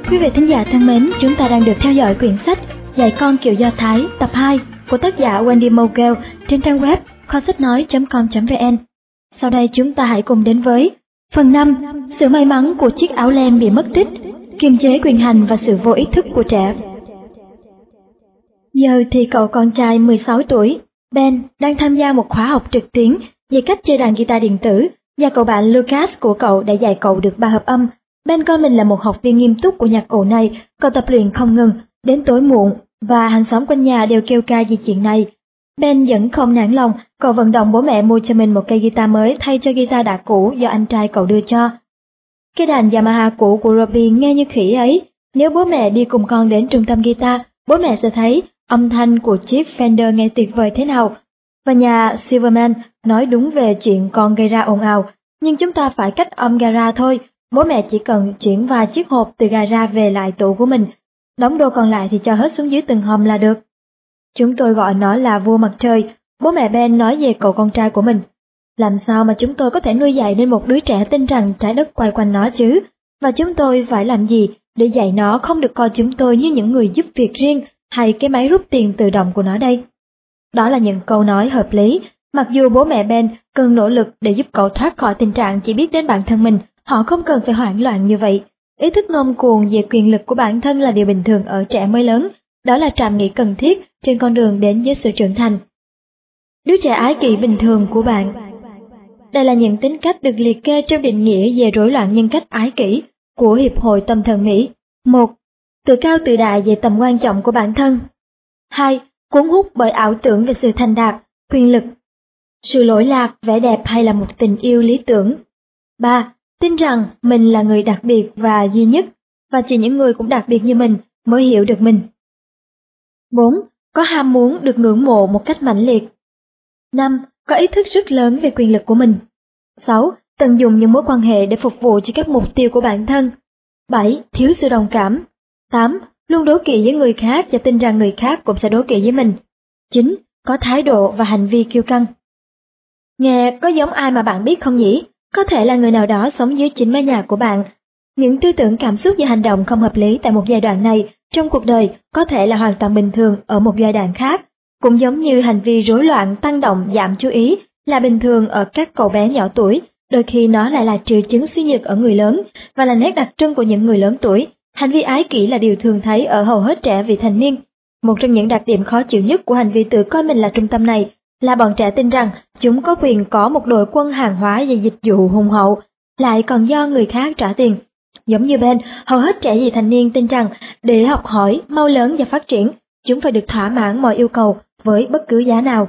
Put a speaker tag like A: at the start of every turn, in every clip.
A: Quý vị thính giả thân mến, chúng ta đang được theo dõi quyển sách Dạy con kiểu Do Thái tập 2 của tác giả Wendy Mogel trên trang web kho sách nói.com.vn. Sau đây chúng ta hãy cùng đến với phần 5, sự may mắn của chiếc áo len bị mất tích, kiềm chế quyền hành và sự vô ý thức của trẻ. Giờ thì cậu con trai 16 tuổi, Ben, đang tham gia một khóa học trực tuyến về cách chơi đàn guitar điện tử, và cậu bạn Lucas của cậu đã dạy cậu được 3 hợp âm. Ben coi mình là một học viên nghiêm túc của nhạc cụ này, cậu tập luyện không ngừng, đến tối muộn, và hàng xóm quanh nhà đều kêu ca vì chuyện này. Ben vẫn không nản lòng, cậu vận động bố mẹ mua cho mình một cây guitar mới thay cho guitar đã cũ do anh trai cậu đưa cho. Cái đàn Yamaha cũ của Robin nghe như khỉ ấy, nếu bố mẹ đi cùng con đến trung tâm guitar, bố mẹ sẽ thấy âm thanh của chiếc Fender nghe tuyệt vời thế nào. Và nhà Silverman nói đúng về chuyện con gây ra ồn ào, nhưng chúng ta phải cách âm gara thôi. Bố mẹ chỉ cần chuyển vài chiếc hộp từ gara về lại tủ của mình, đóng đồ còn lại thì cho hết xuống dưới từng hòm là được. Chúng tôi gọi nó là vua mặt trời, bố mẹ Ben nói về cậu con trai của mình. Làm sao mà chúng tôi có thể nuôi dạy nên một đứa trẻ tin rằng trái đất quay quanh nó chứ? Và chúng tôi phải làm gì để dạy nó không được coi chúng tôi như những người giúp việc riêng hay cái máy rút tiền tự động của nó đây? Đó là những câu nói hợp lý, mặc dù bố mẹ Ben cần nỗ lực để giúp cậu thoát khỏi tình trạng chỉ biết đến bản thân mình. Họ không cần phải hoảng loạn như vậy. Ý thức ngông cuồng về quyền lực của bản thân là điều bình thường ở trẻ mới lớn. Đó là trạm nghỉ cần thiết trên con đường đến với sự trưởng thành. Đứa trẻ ái kỷ bình thường của bạn. Đây là những tính cách được liệt kê trong định nghĩa về rối loạn nhân cách ái kỷ của Hiệp hội Tâm thần Mỹ. 1. Tự cao tự đại về tầm quan trọng của bản thân. 2. Cuốn hút bởi ảo tưởng về sự thành đạt, quyền lực, sự lỗi lạc, vẻ đẹp hay là một tình yêu lý tưởng. 3. Tin rằng mình là người đặc biệt và duy nhất, và chỉ những người cũng đặc biệt như mình mới hiểu được mình. 4. Có ham muốn được ngưỡng mộ một cách mãnh liệt. 5. Có ý thức rất lớn về quyền lực của mình. 6. Tận dụng những mối quan hệ để phục vụ cho các mục tiêu của bản thân. 7. Thiếu sự đồng cảm. 8. Luôn đố kỵ với người khác và tin rằng người khác cũng sẽ đố kỵ với mình. 9. Có thái độ và hành vi kiêu căng. Nghe có giống ai mà bạn biết không nhỉ? Có thể là người nào đó sống dưới chính mái nhà của bạn. Những tư tưởng, cảm xúc và hành động không hợp lý tại một giai đoạn này trong cuộc đời có thể là hoàn toàn bình thường ở một giai đoạn khác. Cũng giống như hành vi rối loạn, tăng động, giảm chú ý là bình thường ở các cậu bé nhỏ tuổi, đôi khi nó lại là triệu chứng suy nhược ở người lớn và là nét đặc trưng của những người lớn tuổi. Hành vi ái kỷ là điều thường thấy ở hầu hết trẻ vị thành niên. Một trong những đặc điểm khó chịu nhất của hành vi tự coi mình là trung tâm này là bọn trẻ tin rằng chúng có quyền có một đội quân hàng hóa và dịch vụ hùng hậu, lại còn do người khác trả tiền. Giống như Ben, hầu hết trẻ vị thành niên tin rằng để học hỏi, mau lớn và phát triển, chúng phải được thỏa mãn mọi yêu cầu với bất cứ giá nào.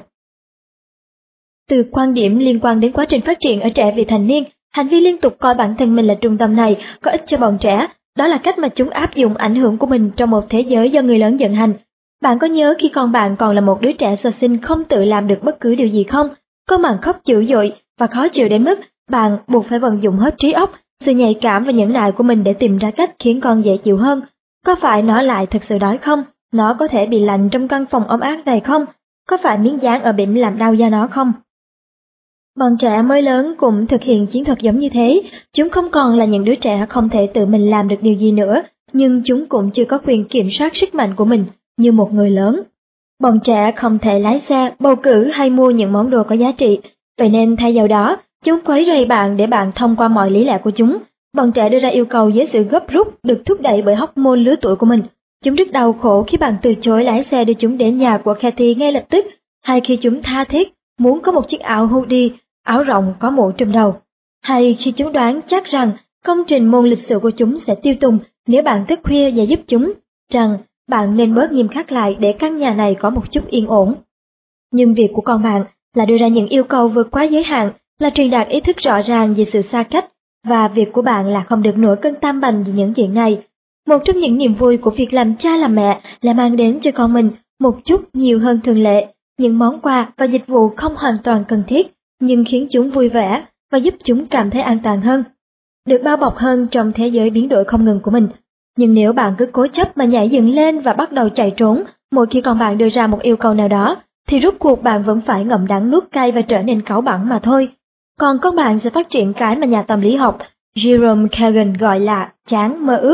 A: Từ quan điểm liên quan đến quá trình phát triển ở trẻ vị thành niên, hành vi liên tục coi bản thân mình là trung tâm này có ích cho bọn trẻ. Đó là cách mà chúng áp dụng ảnh hưởng của mình trong một thế giới do người lớn vận hành. Bạn có nhớ khi con bạn còn là một đứa trẻ sơ sinh không tự làm được bất cứ điều gì không? Con bạn khóc dữ dội và khó chịu đến mức bạn buộc phải vận dụng hết trí óc, sự nhạy cảm và nhẫn nại của mình để tìm ra cách khiến con dễ chịu hơn. Có phải nó lại thực sự đói không? Nó có thể bị lạnh trong căn phòng ấm áp này không? Có phải miếng dán ở bỉm làm đau da nó không? Bọn trẻ mới lớn cũng thực hiện chiến thuật giống như thế. Chúng không còn là những đứa trẻ không thể tự mình làm được điều gì nữa, nhưng chúng cũng chưa có quyền kiểm soát sức mạnh của mình như một người lớn. Bọn trẻ không thể lái xe, bầu cử hay mua những món đồ có giá trị, vậy nên thay vào đó, chúng quấy rầy bạn để bạn thông qua mọi lý lẽ của chúng. Bọn trẻ đưa ra yêu cầu với sự gấp rút được thúc đẩy bởi hormone lứa tuổi của mình. Chúng rất đau khổ khi bạn từ chối lái xe đưa chúng đến nhà của Kathy ngay lập tức, hay khi chúng tha thiết muốn có một chiếc áo hoodie, áo rộng có mũ trùm đầu, hay khi chúng đoán chắc rằng công trình môn lịch sử của chúng sẽ tiêu tùng nếu bạn thức khuya và giúp chúng rằng bạn nên bớt nghiêm khắc lại để căn nhà này có một chút yên ổn. Nhưng việc của con bạn là đưa ra những yêu cầu vượt quá giới hạn, là truyền đạt ý thức rõ ràng về sự xa cách, và việc của bạn là không được nổi cơn tam bành về những chuyện này. Một trong những niềm vui của việc làm cha làm mẹ là mang đến cho con mình một chút nhiều hơn thường lệ, những món quà và dịch vụ không hoàn toàn cần thiết, nhưng khiến chúng vui vẻ và giúp chúng cảm thấy an toàn hơn, được bao bọc hơn trong thế giới biến đổi không ngừng của mình. Nhưng nếu bạn cứ cố chấp mà nhảy dựng lên và bắt đầu chạy trốn mỗi khi con bạn đưa ra một yêu cầu nào đó, thì rốt cuộc bạn vẫn phải ngậm đắng nuốt cay và trở nên cáu bẳn mà thôi. Còn con bạn sẽ phát triển cái mà nhà tâm lý học Jerome Kagan gọi là chán mơ ước.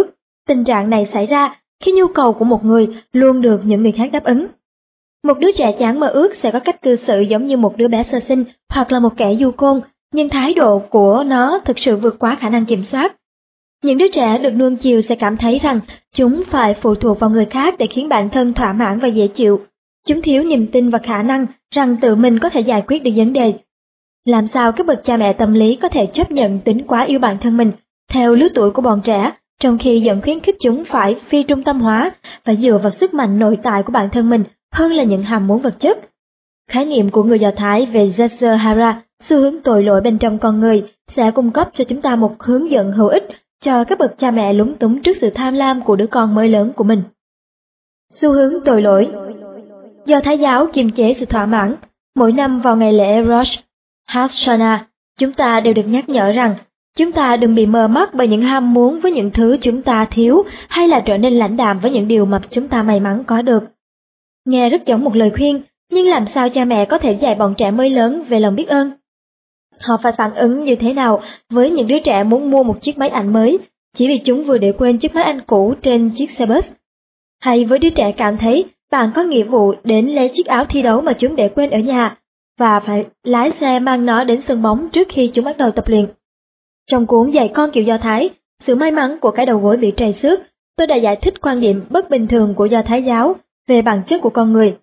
A: Tình trạng này xảy ra khi nhu cầu của một người luôn được những người khác đáp ứng. Một đứa trẻ chán mơ ước sẽ có cách cư xử giống như một đứa bé sơ sinh hoặc là một kẻ du côn, nhưng thái độ của nó thực sự vượt quá khả năng kiểm soát. Những đứa trẻ được nuông chiều sẽ cảm thấy rằng chúng phải phụ thuộc vào người khác để khiến bản thân thỏa mãn và dễ chịu. Chúng thiếu niềm tin và khả năng rằng tự mình có thể giải quyết được vấn đề. Làm sao các bậc cha mẹ tâm lý có thể chấp nhận tính quá yêu bản thân mình theo lứa tuổi của bọn trẻ, trong khi vẫn khuyến khích chúng phải phi trung tâm hóa và dựa vào sức mạnh nội tại của bản thân mình hơn là những ham muốn vật chất. Khái niệm của người Do Thái về Yetzer Hara, xu hướng tội lỗi bên trong con người, sẽ cung cấp cho chúng ta một hướng dẫn hữu ích cho các bậc cha mẹ lúng túng trước sự tham lam của đứa con mới lớn của mình. Xu hướng tội lỗi. Do Thái giáo kiềm chế sự thỏa mãn, mỗi năm vào ngày lễ Rosh Hashanah, chúng ta đều được nhắc nhở rằng chúng ta đừng bị mờ mắt bởi những ham muốn với những thứ chúng ta thiếu hay là trở nên lãnh đạm với những điều mà chúng ta may mắn có được. Nghe rất giống một lời khuyên, nhưng làm sao cha mẹ có thể dạy bọn trẻ mới lớn về lòng biết ơn? Họ phải phản ứng như thế nào với những đứa trẻ muốn mua một chiếc máy ảnh mới chỉ vì chúng vừa để quên chiếc máy ảnh cũ trên chiếc xe bus? Hay với đứa trẻ cảm thấy bạn có nghĩa vụ đến lấy chiếc áo thi đấu mà chúng để quên ở nhà và phải lái xe mang nó đến sân bóng trước khi chúng bắt đầu tập luyện? Trong cuốn Dạy con kiểu Do Thái, Sự may mắn của cái đầu gối bị trầy xước, tôi đã giải thích quan điểm bất bình thường của Do Thái giáo về bản chất của con người.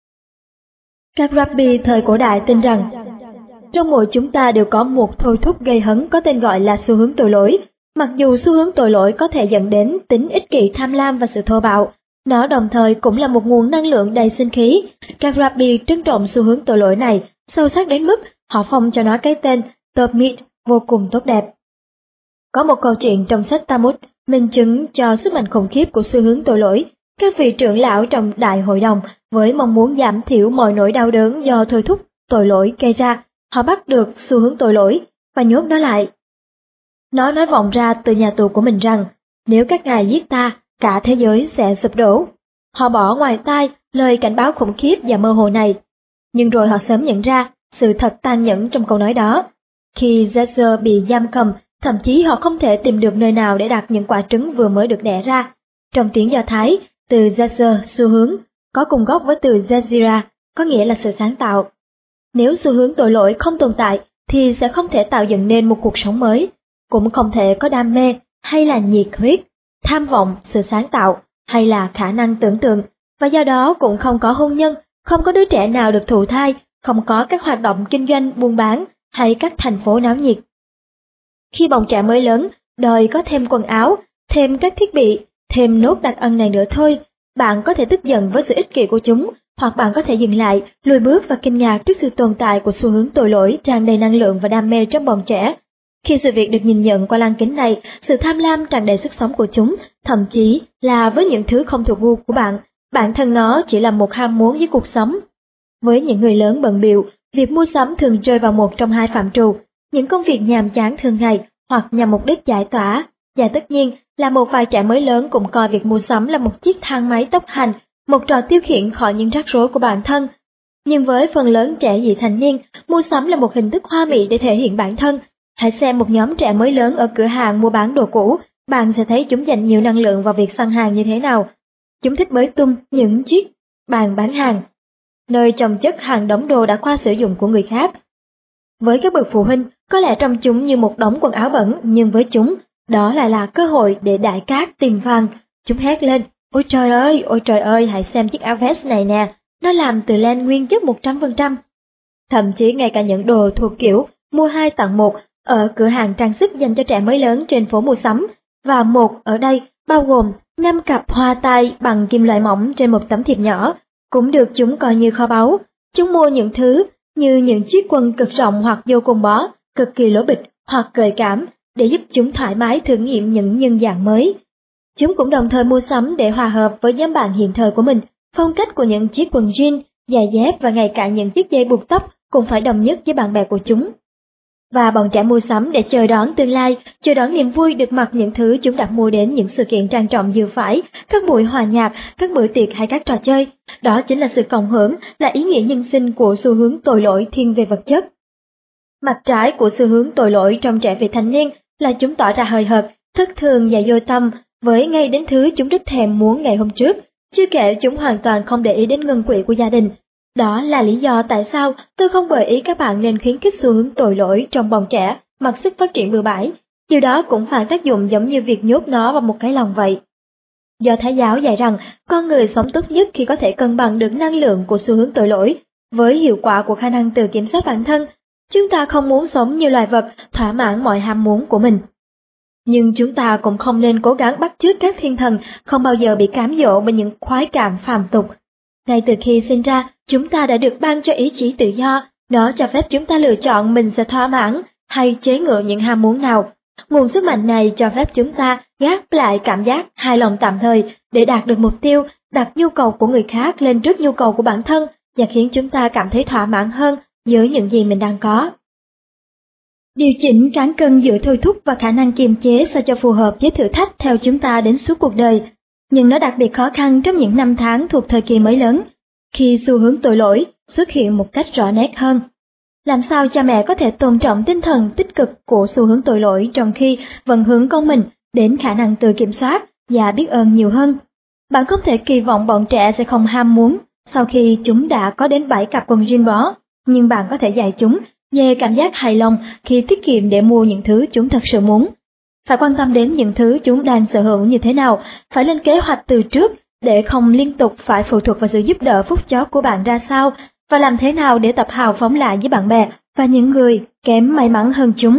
A: Các rabbi thời cổ đại tin rằng trong mỗi chúng ta đều có một thôi thúc gây hấn có tên gọi là xu hướng tội lỗi. Mặc dù xu hướng tội lỗi có thể dẫn đến tính ích kỷ, tham lam và sự thô bạo, nó đồng thời cũng là một nguồn năng lượng đầy sinh khí. Các rabbi trân trọng xu hướng tội lỗi này sâu sắc đến mức họ phong cho nó cái tên Tobit vô cùng tốt đẹp. Có một câu chuyện trong sách Talmud minh chứng cho sức mạnh khủng khiếp của xu hướng tội lỗi. Các vị trưởng lão trong đại hội đồng với mong muốn giảm thiểu mọi nỗi đau đớn do thôi thúc tội lỗi gây ra, họ bắt được xu hướng tội lỗi và nhốt nó lại. Nó nói vọng ra từ nhà tù của mình rằng, nếu các ngài giết ta, cả thế giới sẽ sụp đổ. Họ bỏ ngoài tai lời cảnh báo khủng khiếp và mơ hồ này. Nhưng rồi họ sớm nhận ra sự thật tàn nhẫn trong câu nói đó. Khi Yetzer bị giam cầm, thậm chí họ không thể tìm được nơi nào để đặt những quả trứng vừa mới được đẻ ra. Trong tiếng Do Thái, từ Yetzer, xu hướng, có cùng gốc với từ Yetzirah, có nghĩa là sự sáng tạo. Nếu xu hướng tội lỗi không tồn tại, thì sẽ không thể tạo dựng nên một cuộc sống mới, cũng không thể có đam mê, hay là nhiệt huyết, tham vọng, sự sáng tạo, hay là khả năng tưởng tượng, và do đó cũng không có hôn nhân, không có đứa trẻ nào được thụ thai, không có các hoạt động kinh doanh, buôn bán, hay các thành phố náo nhiệt. Khi bọn trẻ mới lớn, đòi có thêm quần áo, thêm các thiết bị, thêm nốt đặc ân này nữa thôi, bạn có thể tức giận với sự ích kỷ của chúng, hoặc bạn có thể dừng lại, lùi bước và kinh ngạc trước sự tồn tại của xu hướng tội lỗi tràn đầy năng lượng và đam mê trong bọn trẻ. Khi sự việc được nhìn nhận qua lăng kính này, sự tham lam tràn đầy sức sống của chúng, thậm chí là với những thứ không thuộc gu của bạn, bản thân nó chỉ là một ham muốn với cuộc sống. Với những người lớn bận bịu, việc mua sắm thường rơi vào một trong hai phạm trù, những công việc nhàm chán thường ngày hoặc nhằm mục đích giải tỏa. Và tất nhiên là một vài trẻ mới lớn cũng coi việc mua sắm là một chiếc thang máy tốc hành, một trò tiêu khiển khỏi những rắc rối của bản thân. Nhưng với phần lớn trẻ vị thành niên, mua sắm là một hình thức hoa mỹ để thể hiện bản thân. Hãy xem một nhóm trẻ mới lớn ở cửa hàng mua bán đồ cũ, bạn sẽ thấy chúng dành nhiều năng lượng vào việc săn hàng như thế nào. Chúng thích bới tung những chiếc bàn bán hàng, nơi chồng chất hàng đống đồ đã qua sử dụng của người khác. Với các bậc phụ huynh, có lẽ trông chúng như một đống quần áo bẩn, nhưng với chúng, đó lại là cơ hội để đại cát tìm vàng. Chúng hét lên, ôi trời ơi, hãy xem chiếc áo vest này nè, nó làm từ len nguyên chất 100%. Thậm chí ngay cả những đồ thuộc kiểu mua 2 tặng 1 ở cửa hàng trang sức dành cho trẻ mới lớn trên phố mua sắm, và một ở đây bao gồm 5 cặp hoa tai bằng kim loại mỏng trên một tấm thiệp nhỏ, cũng được chúng coi như kho báu. Chúng mua những thứ như những chiếc quần cực rộng hoặc vô cùng bó, cực kỳ lố bịch hoặc gợi cảm để giúp chúng thoải mái thử nghiệm những nhân dạng mới. Chúng cũng đồng thời mua sắm để hòa hợp với nhóm bạn hiện thời của mình, phong cách của những chiếc quần jean, giày dép và ngay cả những chiếc dây buộc tóc cũng phải đồng nhất với bạn bè của chúng. Và bọn trẻ mua sắm để chờ đón tương lai, chờ đón niềm vui được mặc những thứ chúng đã mua đến những sự kiện trang trọng vừa phải, các buổi hòa nhạc, các bữa tiệc hay các trò chơi. Đó chính là sự cộng hưởng, là ý nghĩa nhân sinh của xu hướng tội lỗi thiên về vật chất. Mặt trái của xu hướng tội lỗi trong trẻ vị thành niên là chúng tỏ ra hời hợt, thất thường và vô tâm, với ngay đến thứ chúng rất thèm muốn ngày hôm trước, chưa kể chúng hoàn toàn không để ý đến ngân quỹ của gia đình. Đó là lý do tại sao tôi không gợi ý các bạn nên khuyến khích xu hướng tội lỗi trong bọn trẻ mặc sức phát triển bừa bãi. Điều đó cũng phản tác dụng giống như việc nhốt nó vào một cái lồng vậy. Do Thái giáo dạy rằng con người sống tốt nhất khi có thể cân bằng được năng lượng của xu hướng tội lỗi với hiệu quả của khả năng tự kiểm soát bản thân. Chúng ta không muốn sống như loài vật thỏa mãn mọi ham muốn của mình. Nhưng chúng ta cũng không nên cố gắng bắt chước các thiên thần không bao giờ bị cám dỗ bởi những khoái cảm phàm tục. Ngay từ khi sinh ra, chúng ta đã được ban cho ý chí tự do, nó cho phép chúng ta lựa chọn mình sẽ thỏa mãn hay chế ngự những ham muốn nào. Nguồn sức mạnh này cho phép chúng ta gác lại cảm giác hài lòng tạm thời để đạt được mục tiêu, đặt nhu cầu của người khác lên trước nhu cầu của bản thân và khiến chúng ta cảm thấy thỏa mãn hơn với những gì mình đang có. Điều chỉnh cán cân giữa thôi thúc và khả năng kiềm chế sao cho phù hợp với thử thách theo chúng ta đến suốt cuộc đời, nhưng nó đặc biệt khó khăn trong những năm tháng thuộc thời kỳ mới lớn, khi xu hướng tội lỗi xuất hiện một cách rõ nét hơn. Làm sao cha mẹ có thể tôn trọng tinh thần tích cực của xu hướng tội lỗi trong khi vẫn hướng con mình đến khả năng tự kiểm soát và biết ơn nhiều hơn? Bạn không thể kỳ vọng bọn trẻ sẽ không ham muốn sau khi chúng đã có đến 7 cặp quần jean bó, nhưng bạn có thể dạy chúng về cảm giác hài lòng khi tiết kiệm để mua những thứ chúng thật sự muốn. Phải quan tâm đến những thứ chúng đang sở hữu như thế nào, phải lên kế hoạch từ trước để không liên tục phải phụ thuộc vào sự giúp đỡ phút chót của bạn ra sao, và làm thế nào để tập hào phóng lại với bạn bè và những người kém may mắn hơn chúng.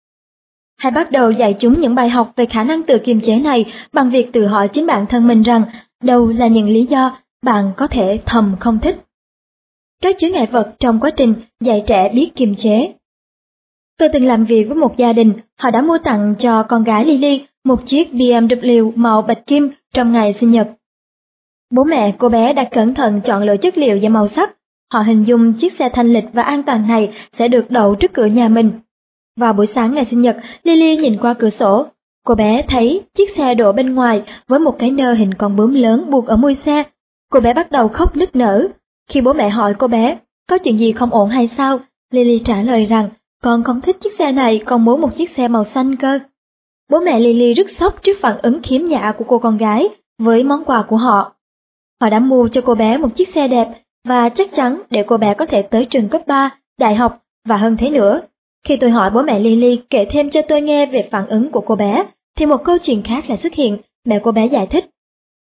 A: Hãy bắt đầu dạy chúng những bài học về khả năng tự kiềm chế này bằng việc tự hỏi chính bản thân mình rằng đâu là những lý do bạn có thể thầm không thích. Các chướng ngại vật trong quá trình dạy trẻ biết kiềm chế. Tôi từng làm việc với một gia đình, họ đã mua tặng cho con gái Lily một chiếc BMW màu bạch kim trong ngày sinh nhật. Bố mẹ cô bé đã cẩn thận chọn lựa chất liệu và màu sắc. Họ hình dung chiếc xe thanh lịch và an toàn này sẽ được đậu trước cửa nhà mình. Vào buổi sáng ngày sinh nhật, Lily nhìn qua cửa sổ. Cô bé thấy chiếc xe đổ bên ngoài với một cái nơ hình con bướm lớn buộc ở mui xe. Cô bé bắt đầu khóc nức nở. Khi bố mẹ hỏi cô bé, có chuyện gì không ổn hay sao? Lily trả lời rằng, con không thích chiếc xe này, con muốn một chiếc xe màu xanh cơ. Bố mẹ Lily rất sốc trước phản ứng khiếm nhã của cô con gái với món quà của họ. Họ đã mua cho cô bé một chiếc xe đẹp và chắc chắn để cô bé có thể tới trường cấp 3, đại học và hơn thế nữa. Khi tôi hỏi bố mẹ Lily kể thêm cho tôi nghe về phản ứng của cô bé, thì một câu chuyện khác lại xuất hiện. Mẹ cô bé giải thích.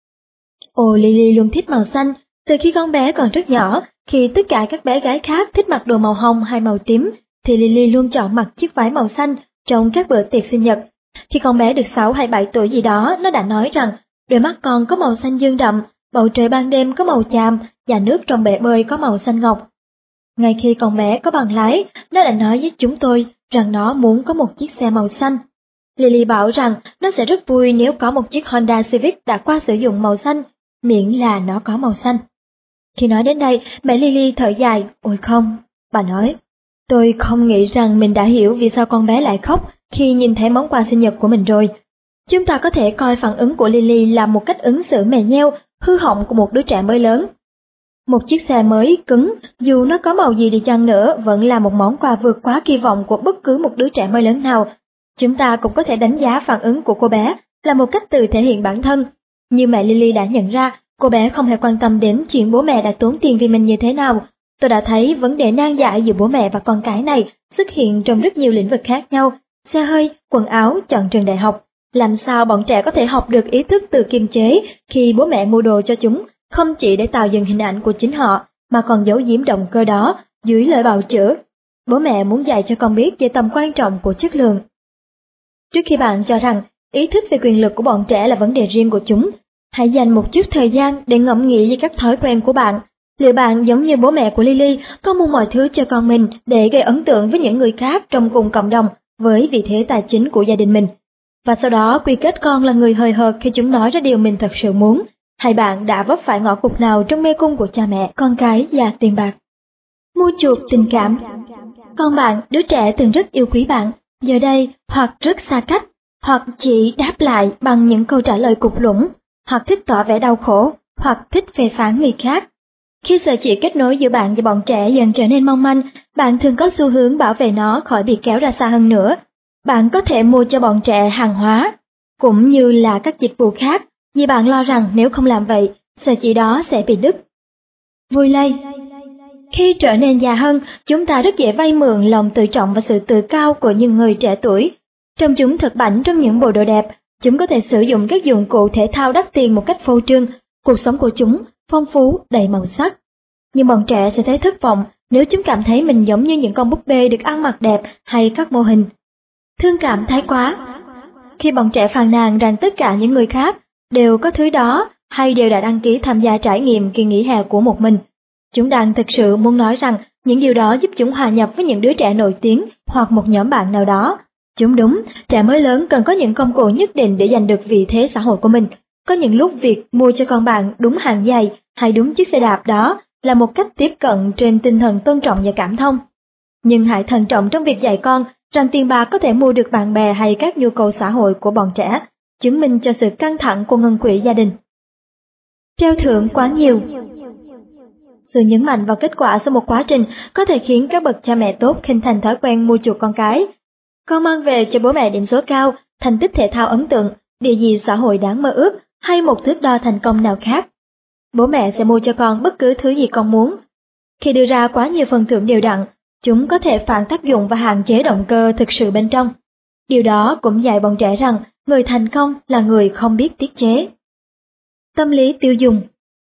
A: Ồ, Lily luôn thích màu xanh, từ khi con bé còn rất nhỏ, khi tất cả các bé gái khác thích mặc đồ màu hồng hay màu tím, thì Lily luôn chọn mặc chiếc váy màu xanh trong các bữa tiệc sinh nhật. Khi con bé được 6 hay 7 tuổi gì đó, nó đã nói rằng đôi mắt con có màu xanh dương đậm, bầu trời ban đêm có màu chàm và nước trong bể bơi có màu xanh ngọc. Ngay khi con bé có bằng lái, nó đã nói với chúng tôi rằng nó muốn có một chiếc xe màu xanh. Lily bảo rằng nó sẽ rất vui nếu có một chiếc Honda Civic đã qua sử dụng màu xanh, miễn là nó có màu xanh. Khi nói đến đây, mẹ Lily thở dài, ôi không, bà nói. Tôi không nghĩ rằng mình đã hiểu vì sao con bé lại khóc khi nhìn thấy món quà sinh nhật của mình rồi. Chúng ta có thể coi phản ứng của Lily là một cách ứng xử mè nheo, hư hỏng của một đứa trẻ mới lớn. Một chiếc xe mới cứng, dù nó có màu gì đi chăng nữa, vẫn là một món quà vượt quá kỳ vọng của bất cứ một đứa trẻ mới lớn nào. Chúng ta cũng có thể đánh giá phản ứng của cô bé là một cách tự thể hiện bản thân. Như mẹ Lily đã nhận ra, cô bé không hề quan tâm đến chuyện bố mẹ đã tốn tiền vì mình như thế nào. Tôi đã thấy vấn đề nan giải giữa bố mẹ và con cái này xuất hiện trong rất nhiều lĩnh vực khác nhau. Xe hơi, quần áo, chọn trường đại học. Làm sao bọn trẻ có thể học được ý thức tự kiềm chế khi bố mẹ mua đồ cho chúng, không chỉ để tạo dựng hình ảnh của chính họ, mà còn giấu giếm động cơ đó dưới lời bào chữa. Bố mẹ muốn dạy cho con biết về tầm quan trọng của chất lượng. Trước khi bạn cho rằng ý thức về quyền lực của bọn trẻ là vấn đề riêng của chúng, hãy dành một chút thời gian để ngẫm nghĩ về các thói quen của bạn. Liệu bạn giống như bố mẹ của Lily có mua mọi thứ cho con mình để gây ấn tượng với những người khác trong cùng cộng đồng với vị thế tài chính của gia đình mình? Và sau đó quy kết con là người hời hợt khi chúng nói ra điều mình thật sự muốn, hay bạn đã vấp phải ngõ cụt nào trong mê cung của cha mẹ, con cái và tiền bạc? Mua chuộc tình cảm. Con bạn, đứa trẻ từng rất yêu quý bạn, giờ đây hoặc rất xa cách, hoặc chỉ đáp lại bằng những câu trả lời cục lũng, hoặc thích tỏ vẻ đau khổ, hoặc thích phê phán người khác. Khi sợi chỉ kết nối giữa bạn và bọn trẻ dần trở nên mong manh, bạn thường có xu hướng bảo vệ nó khỏi bị kéo ra xa hơn nữa. Bạn có thể mua cho bọn trẻ hàng hóa. cũng như là các dịch vụ khác, vì bạn lo rằng nếu không làm vậy, sợi chỉ đó sẽ bị đứt. Vui lây. Khi trở nên già hơn, chúng ta rất dễ vay mượn lòng tự trọng và sự tự cao của những người trẻ tuổi. Trông chúng thật bảnh trong những bộ đồ đẹp, chúng có thể sử dụng các dụng cụ thể thao đắt tiền một cách phô trương, cuộc sống của chúng phong phú, đầy màu sắc. Nhưng bọn trẻ sẽ thấy thất vọng nếu chúng cảm thấy mình giống như những con búp bê được ăn mặc đẹp hay các mô hình. Thương cảm thái quá. Khi bọn trẻ phàn nàn rằng tất cả những người khác đều có thứ đó hay đều đã đăng ký tham gia trải nghiệm kỳ nghỉ hè của một mình, chúng đang thực sự muốn nói rằng những điều đó giúp chúng hòa nhập với những đứa trẻ nổi tiếng hoặc một nhóm bạn nào đó. Chúng đúng, trẻ mới lớn cần có những công cụ nhất định để giành được vị thế xã hội của mình. Có những lúc việc mua cho con bạn đúng hàng giày hay đúng chiếc xe đạp đó là một cách tiếp cận trên tinh thần tôn trọng và cảm thông. Nhưng hãy thận trọng trong việc dạy con rằng tiền bạc có thể mua được bạn bè hay các nhu cầu xã hội của bọn trẻ, chứng minh cho sự căng thẳng của ngân quỹ gia đình. Treo thưởng quá nhiều. Sự nhấn mạnh vào kết quả sau một quá trình có thể khiến các bậc cha mẹ tốt hình thành thói quen mua chuộc con cái. Con mang về cho bố mẹ điểm số cao, thành tích thể thao ấn tượng, địa vị xã hội đáng mơ ước hay một thước đo thành công nào khác. Bố mẹ sẽ mua cho con bất cứ thứ gì con muốn. Khi đưa ra quá nhiều phần thưởng đều đặn, chúng có thể phản tác dụng và hạn chế động cơ thực sự bên trong. Điều đó cũng dạy bọn trẻ rằng người thành công là người không biết tiết chế. Tâm lý tiêu dùng.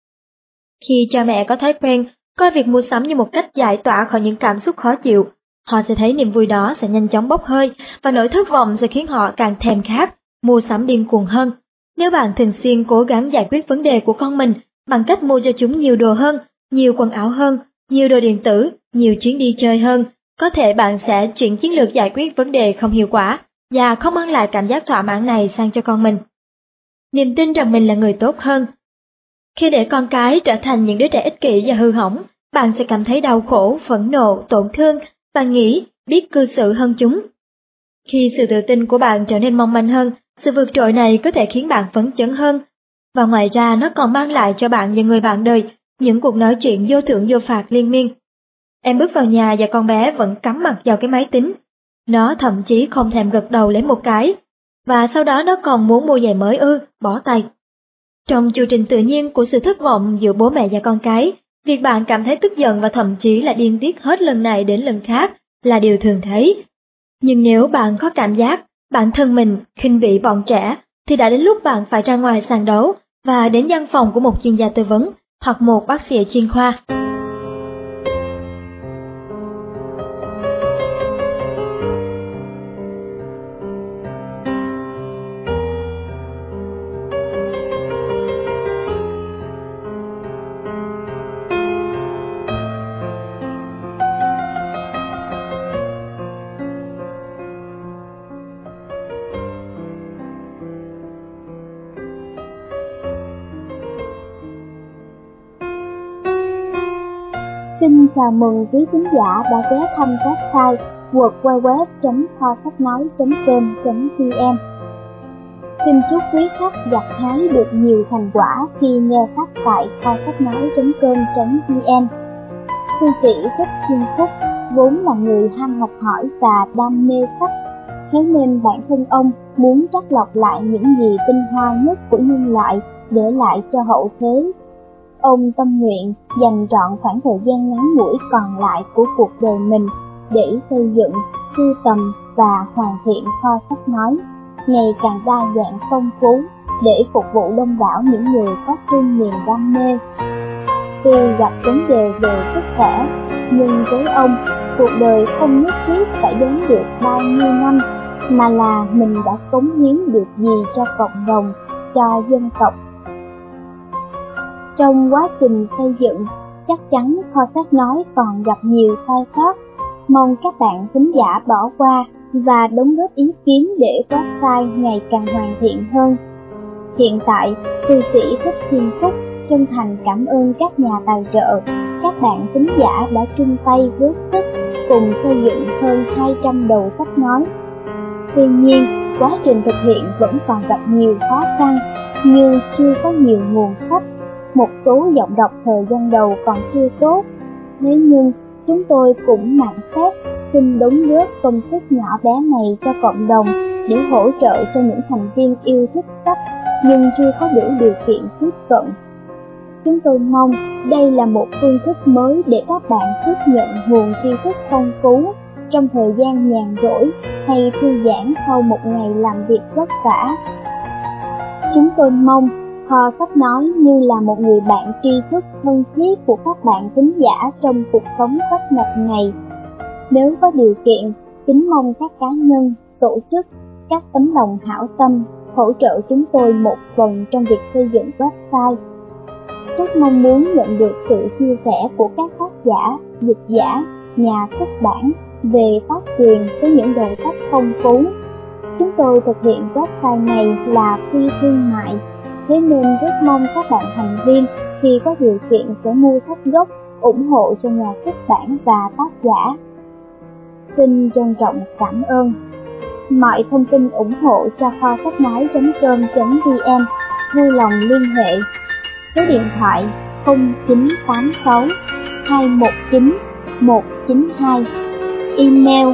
A: Khi cha mẹ có thói quen coi việc mua sắm như một cách giải tỏa khỏi những cảm xúc khó chịu, họ sẽ thấy niềm vui đó sẽ nhanh chóng bốc hơi và nỗi thất vọng sẽ khiến họ càng thèm khát, mua sắm điên cuồng hơn. Nếu bạn thường xuyên cố gắng giải quyết vấn đề của con mình bằng cách mua cho chúng nhiều đồ hơn, nhiều quần áo hơn, nhiều đồ điện tử, nhiều chuyến đi chơi hơn, có thể bạn sẽ chuyển chiến lược giải quyết vấn đề không hiệu quả và không mang lại cảm giác thỏa mãn này sang cho con mình. Niềm tin rằng mình là người tốt hơn. Khi để con cái trở thành những đứa trẻ ích kỷ và hư hỏng, bạn sẽ cảm thấy đau khổ, phẫn nộ, tổn thương và nghĩ biết cư xử hơn chúng. Khi sự tự tin của bạn trở nên mong manh hơn, sự vượt trội này có thể khiến bạn phấn chấn hơn. Và ngoài ra nó còn mang lại cho bạn và người bạn đời những cuộc nói chuyện vô thưởng vô phạt liên miên. Em bước vào nhà và con bé vẫn cắm mặt vào cái máy tính. Nó thậm chí không thèm gật đầu lấy một cái. Và sau đó nó còn muốn mua giày mới bỏ tay. Trong chu trình tự nhiên của sự thất vọng giữa bố mẹ và con cái, việc bạn cảm thấy tức giận và thậm chí là điên tiết hết lần này đến lần khác là điều thường thấy. Nhưng nếu bạn có cảm giác bản thân mình khinh bỉ bọn trẻ, thì đã đến lúc bạn phải ra ngoài sàn đấu và đến văn phòng của một chuyên gia tư vấn hoặc một bác sĩ chuyên khoa.
B: Xin chào mừng quý khán giả đã ghé thăm website www.kho-sách-nói.com.vn. Xin chúc quý khách gặt hái được nhiều thành quả khi nghe sách tại kho-sách-nói.com.vn. Thư sĩ Thích Thiên Phúc vốn là người ham học hỏi và đam mê sách, thế nên bản thân ông muốn chắt lọc lại những gì tinh hoa nhất của nhân loại để lại cho hậu thế. Ông tâm nguyện dành trọn khoảng thời gian ngắn ngủi còn lại của cuộc đời mình để xây dựng, sưu tầm và hoàn thiện kho sách nói ngày càng đa dạng phong phú để phục vụ đông đảo những người có chung niềm đam mê. Tuy gặp vấn đề về sức khỏe, nhưng với ông, cuộc đời không nhất thiết phải đến được bao nhiêu năm, mà là mình đã cống hiến được gì cho cộng đồng, cho dân tộc. Trong quá trình xây dựng, chắc chắn kho sách nói còn gặp nhiều sai sót. Mong các bạn thính giả bỏ qua và đóng góp ý kiến để website ngày càng hoàn thiện hơn. Hiện tại, thư sĩ Thích Thiên Phúc chân thành cảm ơn các nhà tài trợ, các bạn thính giả đã chung tay góp sức cùng xây dựng hơn 200 đầu sách nói. Tuy nhiên, quá trình thực hiện vẫn còn gặp nhiều khó khăn, như chưa có nhiều nguồn sách, một số giọng đọc thời gian đầu còn chưa tốt. Thế nhưng, chúng tôi cũng nặng xét xin đóng góp công sức nhỏ bé này cho cộng đồng để hỗ trợ cho những thành viên yêu thích sách nhưng chưa có đủ điều kiện tiếp cận. Chúng tôi mong đây là một phương thức mới để các bạn tiếp nhận nguồn tri thức phong phú trong thời gian nhàn rỗi hay thư giãn sau một ngày làm việc vất vả. Chúng tôi mong Kho Sách Nói như là một người bạn tri thức thân thiết của các bạn thính giả trong cuộc sống tấp nập này. Nếu có điều kiện, kính mong các cá nhân, tổ chức, các tấm lòng hảo tâm hỗ trợ chúng tôi một phần trong việc xây dựng website. Rất mong muốn nhận được sự chia sẻ của các tác giả, dịch giả, nhà xuất bản về tác quyền với những đầu sách phong phú. Chúng tôi thực hiện website này là phi thương mại, thế nên rất mong các bạn thành viên khi có điều kiện sẽ mua sách gốc, ủng hộ cho nhà xuất bản và tác giả. Xin trân trọng cảm ơn. Mọi thông tin ủng hộ cho kho sách nói.com.vn vui lòng liên hệ. Số điện thoại 0986 219 192, email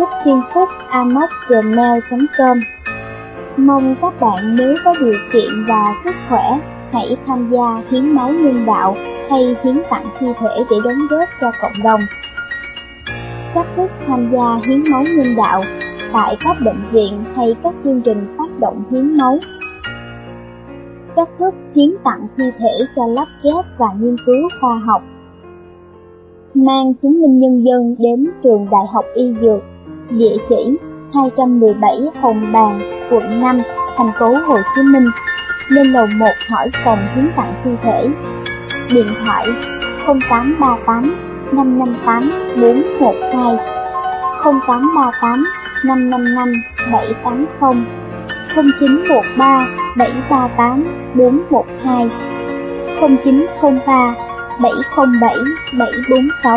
B: thupthienphúc@gmail.com. Mong các bạn nếu có điều kiện và sức khỏe hãy tham gia hiến máu nhân đạo hay hiến tặng thi thể để đóng góp cho cộng đồng. Cách thức tham gia hiến máu nhân đạo tại các bệnh viện hay các chương trình phát động hiến máu. Cách thức hiến tặng thi thể cho lắp ghép và nghiên cứu khoa học. Mang chứng minh nhân dân đến trường Đại học Y Dược, địa chỉ 217 Hồng Bàng, quận 5, thành phố Hồ Chí Minh, lên lầu 1 hỏi phòng hiến tặng thi thể. Điện thoại 0838 558 412, 0838 555 780, 0913 738 412, 0903 707 746.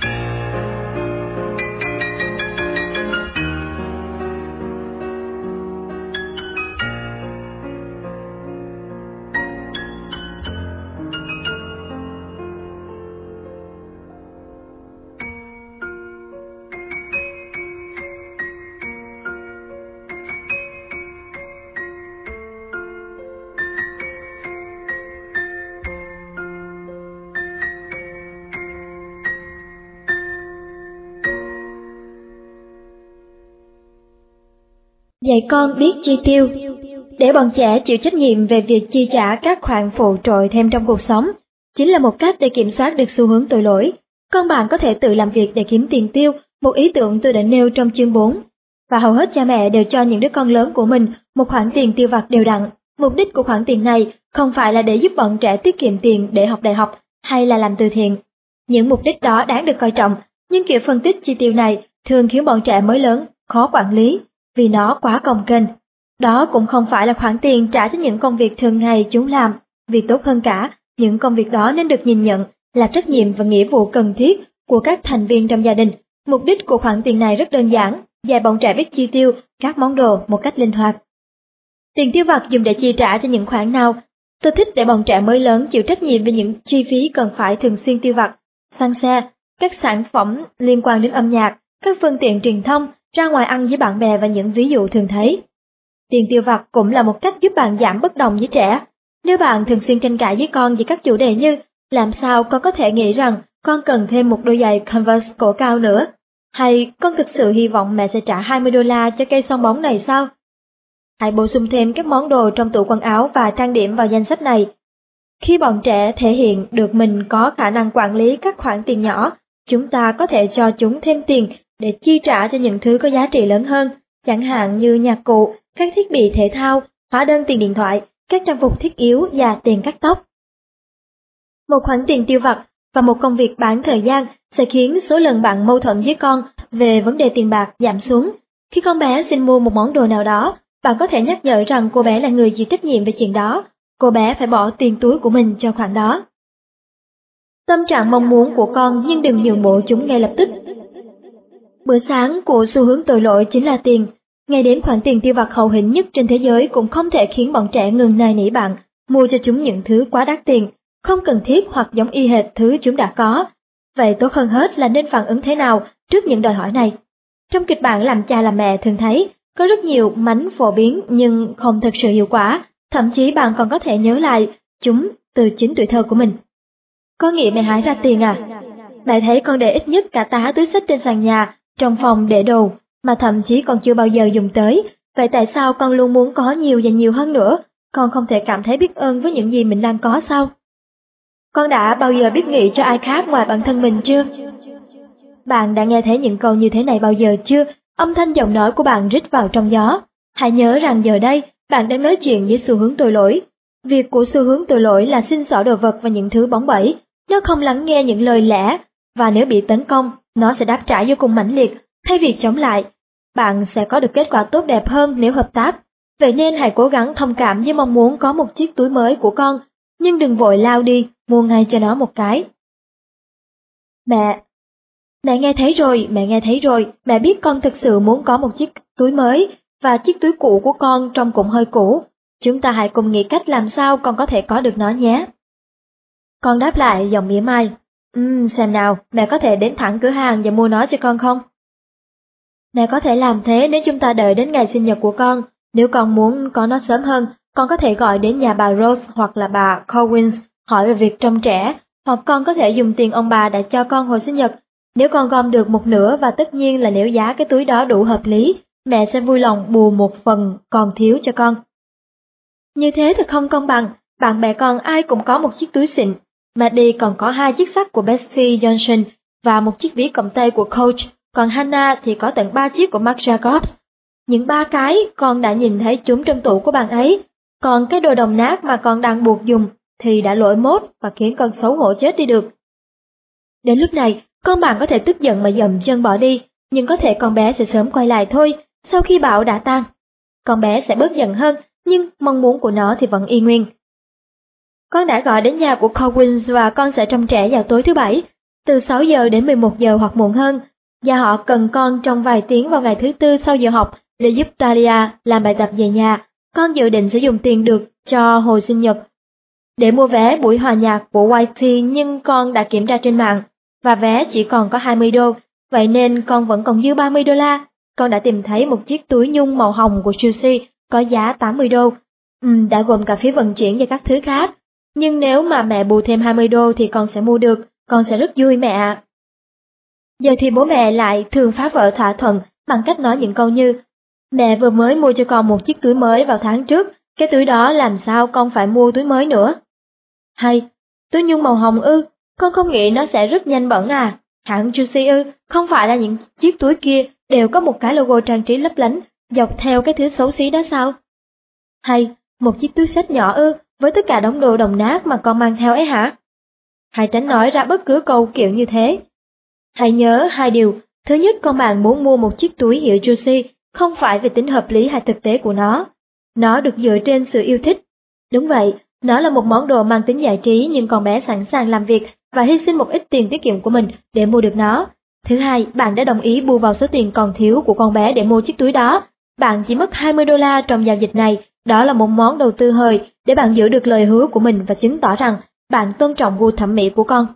A: Dạy con biết chi tiêu. Để bọn trẻ chịu trách nhiệm về việc chi trả các khoản phụ trội thêm trong cuộc sống, chính là một cách để kiểm soát được xu hướng tội lỗi. Con bạn có thể tự làm việc để kiếm tiền tiêu, một ý tưởng tôi đã nêu trong chương 4. Và hầu hết cha mẹ đều cho những đứa con lớn của mình một khoản tiền tiêu vặt đều đặn. Mục đích của khoản tiền này không phải là để giúp bọn trẻ tiết kiệm tiền để học đại học hay là làm từ thiện. Những mục đích đó đáng được coi trọng, nhưng kiểu phân tích chi tiêu này thường khiến bọn trẻ mới lớn khó quản lý, vì nó quá cồng kềnh. Đó cũng không phải là khoản tiền trả cho những công việc thường ngày chúng làm, vì tốt hơn cả, những công việc đó nên được nhìn nhận là trách nhiệm và nghĩa vụ cần thiết của các thành viên trong gia đình. Mục đích của khoản tiền này rất đơn giản, dạy bọn trẻ biết chi tiêu các món đồ một cách linh hoạt. Tiền tiêu vặt dùng để chi trả cho những khoản nào? Tôi thích để bọn trẻ mới lớn chịu trách nhiệm về những chi phí cần phải thường xuyên tiêu vặt, xăng xe, các sản phẩm liên quan đến âm nhạc, các phương tiện truyền thông, ra ngoài ăn với bạn bè và những ví dụ thường thấy. Tiền tiêu vặt cũng là một cách giúp bạn giảm bất đồng với trẻ. Nếu bạn thường xuyên tranh cãi với con về các chủ đề như làm sao con có thể nghĩ rằng con cần thêm một đôi giày Converse cổ cao nữa, hay con thực sự hy vọng mẹ sẽ trả $20 cho cây son bóng này sao? Hãy bổ sung thêm các món đồ trong tủ quần áo và trang điểm vào danh sách này. Khi bọn trẻ thể hiện được mình có khả năng quản lý các khoản tiền nhỏ, chúng ta có thể cho chúng thêm tiền để chi trả cho những thứ có giá trị lớn hơn, chẳng hạn như nhạc cụ, các thiết bị thể thao, hóa đơn tiền điện thoại, các trang phục thiết yếu và tiền cắt tóc. Một khoản tiền tiêu vặt và một công việc bán thời gian sẽ khiến số lần bạn mâu thuẫn với con về vấn đề tiền bạc giảm xuống. Khi con bé xin mua một món đồ nào đó, bạn có thể nhắc nhở rằng cô bé là người chịu trách nhiệm về chuyện đó. Cô bé phải bỏ tiền túi của mình cho khoản đó. Tâm trạng mong muốn của con nhưng đừng nhượng bộ chúng ngay lập tức. Bữa sáng của xu hướng tội lỗi chính là tiền. Ngay đến khoản tiền tiêu vặt hậu hĩnh nhất trên thế giới cũng không thể khiến bọn trẻ ngừng nài nỉ bạn mua cho chúng những thứ quá đắt tiền, không cần thiết hoặc giống y hệt thứ chúng đã có. Vậy tốt hơn hết là nên phản ứng thế nào trước những đòi hỏi này? Trong kịch bản làm cha làm mẹ thường thấy, Có rất nhiều mánh phổ biến nhưng không thực sự hiệu quả, thậm chí bạn còn có thể nhớ lại chúng từ chính tuổi thơ của mình. Có nghĩa mẹ hái ra tiền à? Mẹ thấy con để ít nhất cả tá túi xách trên sàn nhà, trong phòng để đồ, mà thậm chí còn chưa bao giờ dùng tới. Vậy tại sao con luôn muốn có nhiều và nhiều hơn nữa? Con không thể cảm thấy biết ơn với những gì mình đang có sao? Con đã bao giờ biết nghĩ cho ai khác ngoài bản thân mình chưa? Bạn đã nghe thấy những câu như thế này bao giờ chưa? Âm thanh giọng nói của bạn rít vào trong gió. Hãy nhớ rằng giờ đây, bạn đang nói chuyện với xu hướng tội lỗi. Việc của xu hướng tội lỗi là xin xỏ đồ vật và những thứ bóng bẩy. Nó không lắng nghe những lời lẽ, và nếu bị tấn công, nó sẽ đáp trả vô cùng mãnh liệt. Thay vì chống lại, bạn sẽ có được kết quả tốt đẹp hơn nếu hợp tác. Vậy nên hãy cố gắng thông cảm với mong muốn có một chiếc túi mới của con, nhưng đừng vội lao đi, mua ngay cho nó một cái. Mẹ nghe thấy rồi, mẹ biết con thực sự muốn có một chiếc túi mới, và chiếc túi cũ của con trông cũng hơi cũ. Chúng ta hãy cùng nghĩ cách làm sao con có thể có được nó nhé. Con đáp lại giọng mỉa mai. Xem nào, mẹ có thể đến thẳng cửa hàng và mua nó cho con không? Mẹ có thể làm thế nếu chúng ta đợi đến ngày sinh nhật của con. Nếu con muốn có nó sớm hơn, con có thể gọi đến nhà bà Rose hoặc là bà Collins hỏi về việc trông trẻ, hoặc con có thể dùng tiền ông bà đã cho con hồi sinh nhật. Nếu con gom được một nửa, và tất nhiên là nếu giá cái túi đó đủ hợp lý, mẹ sẽ vui lòng bù một phần còn thiếu cho con. Như thế thật không công bằng, bạn bè con ai cũng có một chiếc túi xịn. Maddie còn có 2 chiếc xách của Betsy Johnson và một chiếc ví cầm tay của Coach, còn Hannah thì có tận 3 chiếc của Marc Jacobs. Những 3 cái con đã nhìn thấy chúng trong tủ của bạn ấy, còn cái đồ đồng nát mà con đang buộc dùng thì đã lỗi mốt và khiến con xấu hổ chết đi được. Đến lúc này, con bạn có thể tức giận mà dậm chân bỏ đi, nhưng có thể con bé sẽ sớm quay lại thôi, sau khi bão đã tan. Con bé sẽ bớt giận hơn, nhưng mong muốn của nó thì vẫn y nguyên. Con đã gọi đến nhà của Collins và con sẽ trông trẻ vào tối thứ Bảy, từ 6 giờ đến 11 giờ hoặc muộn hơn, và họ cần con trong vài tiếng vào ngày thứ Tư sau giờ học để giúp Talia làm bài tập về nhà. Con dự định sẽ dùng tiền được cho hồi sinh nhật để mua vé buổi hòa nhạc của YT, nhưng con đã kiểm tra trên mạng và vé chỉ còn có 20 đô, vậy nên con vẫn còn dư 30 đô la. Con đã tìm thấy một chiếc túi nhung màu hồng của Juicy có giá 80 đô, đã gồm cả phí vận chuyển và các thứ khác. Nhưng nếu mà mẹ bù thêm 20 đô thì con sẽ mua được, con sẽ rất vui mẹ ạ. Giờ thì bố mẹ lại thường phá vỡ thỏa thuận bằng cách nói những câu như: mẹ vừa mới mua cho con một chiếc túi mới vào tháng trước, cái túi đó làm sao con phải mua túi mới nữa? Hay, túi nhung màu hồng ư, con không nghĩ nó sẽ rất nhanh bẩn à? Hãng Juicy ư, không phải là những chiếc túi kia đều có một cái logo trang trí lấp lánh dọc theo cái thứ xấu xí đó sao? Hay, một chiếc túi xách nhỏ ư, với tất cả đống đồ đồng nát mà con mang theo ấy hả? Hãy tránh nói ra bất cứ câu kiểu như thế. Hãy nhớ 2 điều. Thứ nhất, con bạn muốn mua một chiếc túi hiệu Juicy không phải vì tính hợp lý hay thực tế của nó. Nó được dựa trên sự yêu thích. Đúng vậy, nó là một món đồ mang tính giải trí, nhưng con bé sẵn sàng làm việc và hy sinh một ít tiền tiết kiệm của mình để mua được nó. Thứ hai, bạn đã đồng ý bù vào số tiền còn thiếu của con bé để mua chiếc túi đó. Bạn chỉ mất 20 đô la trong giao dịch này. Đó là một món đầu tư hời để bạn giữ được lời hứa của mình và chứng tỏ rằng bạn tôn trọng gu thẩm mỹ của con.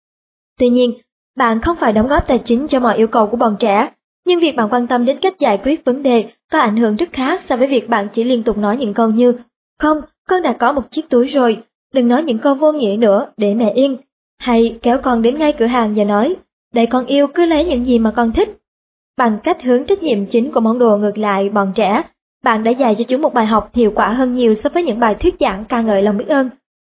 A: Tuy nhiên, bạn không phải đóng góp tài chính cho mọi yêu cầu của bọn trẻ, nhưng việc bạn quan tâm đến cách giải quyết vấn đề có ảnh hưởng rất khác so với việc bạn chỉ liên tục nói những câu như: không, con đã có một chiếc túi rồi, đừng nói những câu vô nghĩa nữa, để mẹ yên. Hay kéo con đến ngay cửa hàng và nói: đây con yêu, cứ lấy những gì mà con thích. Bằng cách hướng trách nhiệm chính của món đồ ngược lại bọn trẻ, bạn đã dạy cho chúng một bài học hiệu quả hơn nhiều so với những bài thuyết giảng ca ngợi lòng biết ơn.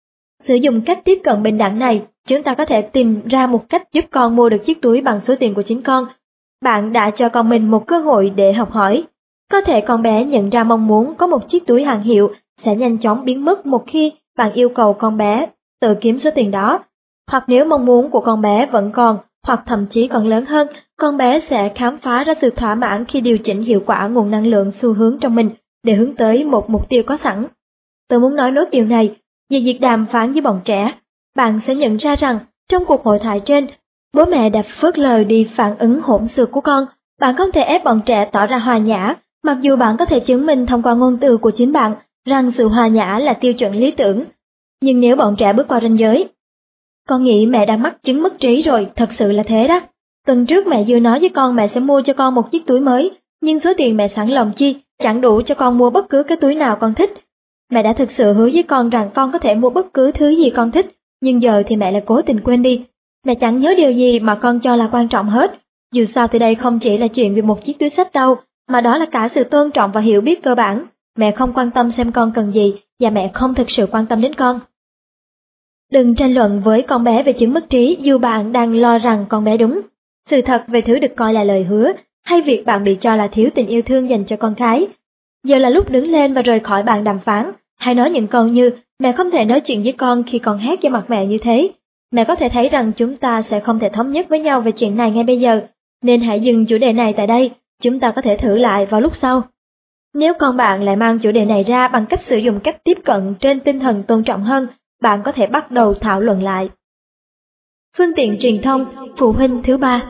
A: Sử dụng cách tiếp cận bình đẳng này, chúng ta có thể tìm ra một cách giúp con mua được chiếc túi bằng số tiền của chính con. Bạn đã cho con mình một cơ hội để học hỏi. Có thể con bé nhận ra mong muốn có một chiếc túi hàng hiệu sẽ nhanh chóng biến mất một khi bạn yêu cầu con bé tự kiếm số tiền đó. Hoặc nếu mong muốn của con bé vẫn còn, hoặc thậm chí còn lớn hơn, con bé sẽ khám phá ra sự thỏa mãn khi điều chỉnh hiệu quả nguồn năng lượng xu hướng trong mình để hướng tới một mục tiêu có sẵn. Tôi muốn nói nốt điều này, về việc đàm phán với bọn trẻ, bạn sẽ nhận ra rằng trong cuộc hội thoại trên, bố mẹ đã phớt lờ đi phản ứng hỗn xược của con. Bạn không thể ép bọn trẻ tỏ ra hòa nhã, mặc dù bạn có thể chứng minh thông qua ngôn từ của chính bạn rằng sự hòa nhã là tiêu chuẩn lý tưởng. Nhưng nếu bọn trẻ bước qua ranh giới, con nghĩ mẹ đang mắc chứng mất trí rồi, thật sự là thế đó. Tuần trước mẹ vừa nói với con mẹ sẽ mua cho con một chiếc túi mới, Nhưng số tiền mẹ sẵn lòng chi chẳng đủ cho con mua bất cứ cái túi nào con thích. Mẹ đã thực sự hứa với con rằng con có thể mua bất cứ thứ gì con thích, nhưng giờ thì mẹ lại cố tình quên đi. Mẹ chẳng nhớ điều gì mà con cho là quan trọng hết. Dù sao thì đây không chỉ là chuyện về một chiếc túi xách đâu, mà đó là cả sự tôn trọng và hiểu biết cơ bản. Mẹ không quan tâm xem con cần gì, và mẹ không thực sự quan tâm đến con. Đừng tranh luận với con bé về chứng mất trí dù bạn đang lo rằng con bé đúng. Sự thật về thứ được coi là lời hứa, hay việc bạn bị cho là thiếu tình yêu thương dành cho con cái. Giờ là lúc đứng lên và rời khỏi bàn đàm phán, hay nói những câu như mẹ không thể nói chuyện với con khi con hét vào mặt mẹ như thế. Mẹ có thể thấy rằng chúng ta sẽ không thể thống nhất với nhau về chuyện này ngay bây giờ, nên hãy dừng chủ đề này tại đây, chúng ta có thể thử lại vào lúc sau. Nếu con bạn lại mang chủ đề này ra bằng cách sử dụng cách tiếp cận trên tinh thần tôn trọng hơn, bạn có thể bắt đầu thảo luận lại. Phương tiện truyền thông, phụ huynh thứ ba.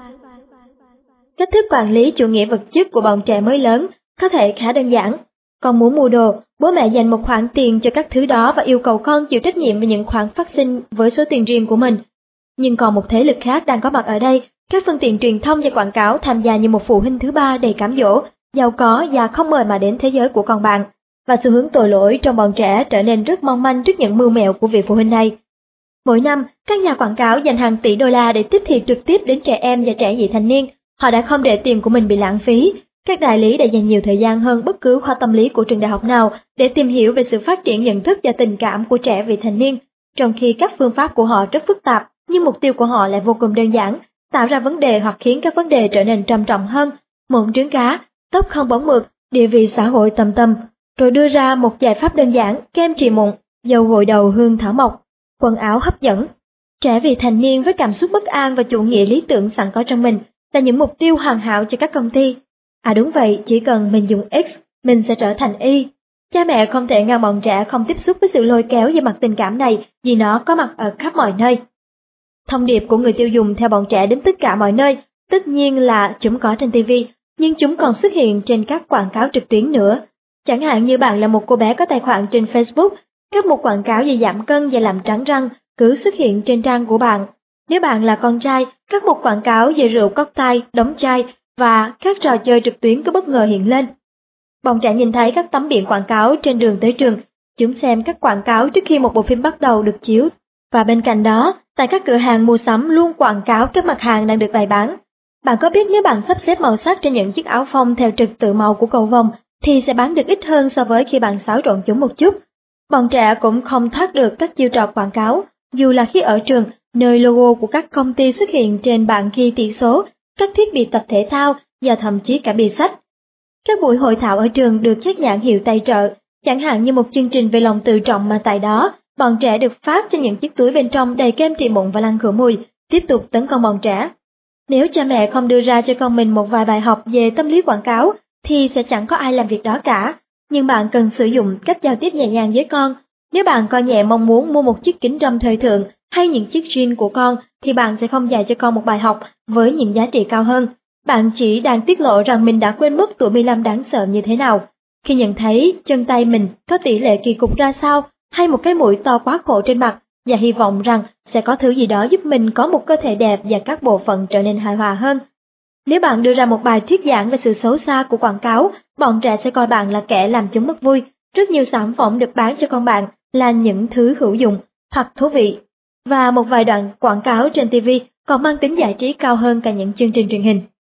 A: Cách thức quản lý chủ nghĩa vật chất của bọn trẻ mới lớn có thể khá đơn giản. Con muốn mua đồ, bố mẹ dành một khoản tiền cho các thứ đó và yêu cầu con chịu trách nhiệm về những khoản phát sinh với số tiền riêng của mình. Nhưng còn một thế lực khác đang có mặt ở đây, các phương tiện truyền thông và quảng cáo tham gia như một phụ huynh thứ ba đầy cám dỗ, giàu có và không mời mà đến thế giới của con bạn. Và xu hướng tội lỗi trong bọn trẻ trở nên rất mong manh trước những mưu mẹo của vị phụ huynh này. Mỗi năm, các nhà quảng cáo dành hàng tỷ đô la để tiếp thị trực tiếp đến trẻ em và trẻ vị thành niên. Họ đã không để tiền của mình bị lãng phí. Các đại lý đã dành nhiều thời gian hơn bất cứ khoa tâm lý của trường đại học nào để tìm hiểu về sự phát triển nhận thức và tình cảm của trẻ vị thành niên, trong khi các phương pháp của họ rất phức tạp, nhưng mục tiêu của họ lại vô cùng đơn giản, tạo ra vấn đề hoặc khiến các vấn đề trở nên trầm trọng hơn. Mụn trứng cá, tóc không bóng mượt, địa vị xã hội tầm tầm, rồi đưa ra một giải pháp đơn giản, kem trị mụn, dầu gội đầu hương thảo mộc, quần áo hấp dẫn. Trẻ vị thành niên với cảm xúc bất an và chủ nghĩa lý tưởng sẵn có trong mình là những mục tiêu hoàn hảo cho các công ty. À đúng vậy, chỉ cần mình dùng X, mình sẽ trở thành Y. Cha mẹ không thể ngăn bọn trẻ không tiếp xúc với sự lôi kéo về mặt tình cảm này vì nó có mặt ở khắp mọi nơi. Thông điệp của người tiêu dùng theo bọn trẻ đến tất cả mọi nơi, tất nhiên là chúng có trên TV, nhưng chúng còn xuất hiện trên các quảng cáo trực tuyến nữa. Chẳng hạn như bạn là một cô bé có tài khoản trên Facebook, các mục quảng cáo về giảm cân và làm trắng răng cứ xuất hiện trên trang của bạn. Nếu bạn là con trai, các mục quảng cáo về rượu cocktail, đóng chai và các trò chơi trực tuyến cứ bất ngờ hiện lên. Bọn trẻ nhìn thấy các tấm biển quảng cáo trên đường tới trường, chúng xem các quảng cáo trước khi một bộ phim bắt đầu được chiếu. Và bên cạnh đó, tại các cửa hàng mua sắm luôn quảng cáo các mặt hàng đang được bày bán. Bạn có biết nếu bạn sắp xếp màu sắc trên những chiếc áo phông theo trật tự màu của cầu vồng thì sẽ bán được ít hơn so với khi bạn xáo trộn chúng một chút. Bọn trẻ cũng không thoát được các chiêu trò quảng cáo, dù là khi ở trường, nơi logo của các công ty xuất hiện trên bảng ghi tỷ số, các thiết bị tập thể thao và thậm chí cả bìa sách. Các buổi hội thảo ở trường được các nhãn hiệu tài trợ, chẳng hạn như một chương trình về lòng tự trọng mà tại đó, bọn trẻ được phát cho những chiếc túi bên trong đầy kem trị mụn và lăn khử mùi, tiếp tục tấn công bọn trẻ. Nếu cha mẹ không đưa ra cho con mình một vài bài học về tâm lý quảng cáo, thì sẽ chẳng có ai làm việc đó cả. Nhưng bạn cần sử dụng cách giao tiếp nhẹ nhàng với con. Nếu bạn coi nhẹ mong muốn mua một chiếc kính râm thời thượng hay những chiếc jean của con, thì bạn sẽ không dạy cho con một bài học với những giá trị cao hơn. Bạn chỉ đang tiết lộ rằng mình đã quên mất tuổi 15 đáng sợ như thế nào. Khi nhận thấy chân tay mình có tỷ lệ kỳ cục ra sao, hay một cái mũi to quá khổ trên mặt, và hy vọng rằng sẽ có thứ gì đó giúp mình có một cơ thể đẹp và các bộ phận trở nên hài hòa hơn. Nếu bạn đưa ra một bài thuyết giảng về sự xấu xa của quảng cáo, bọn trẻ sẽ coi bạn là kẻ làm chúng mất vui. Rất nhiều sản phẩm được bán cho con bạn là những thứ hữu dụng hoặc thú vị. Và một vài đoạn quảng cáo trên TV còn mang tính giải trí cao hơn cả những chương trình truyền hình.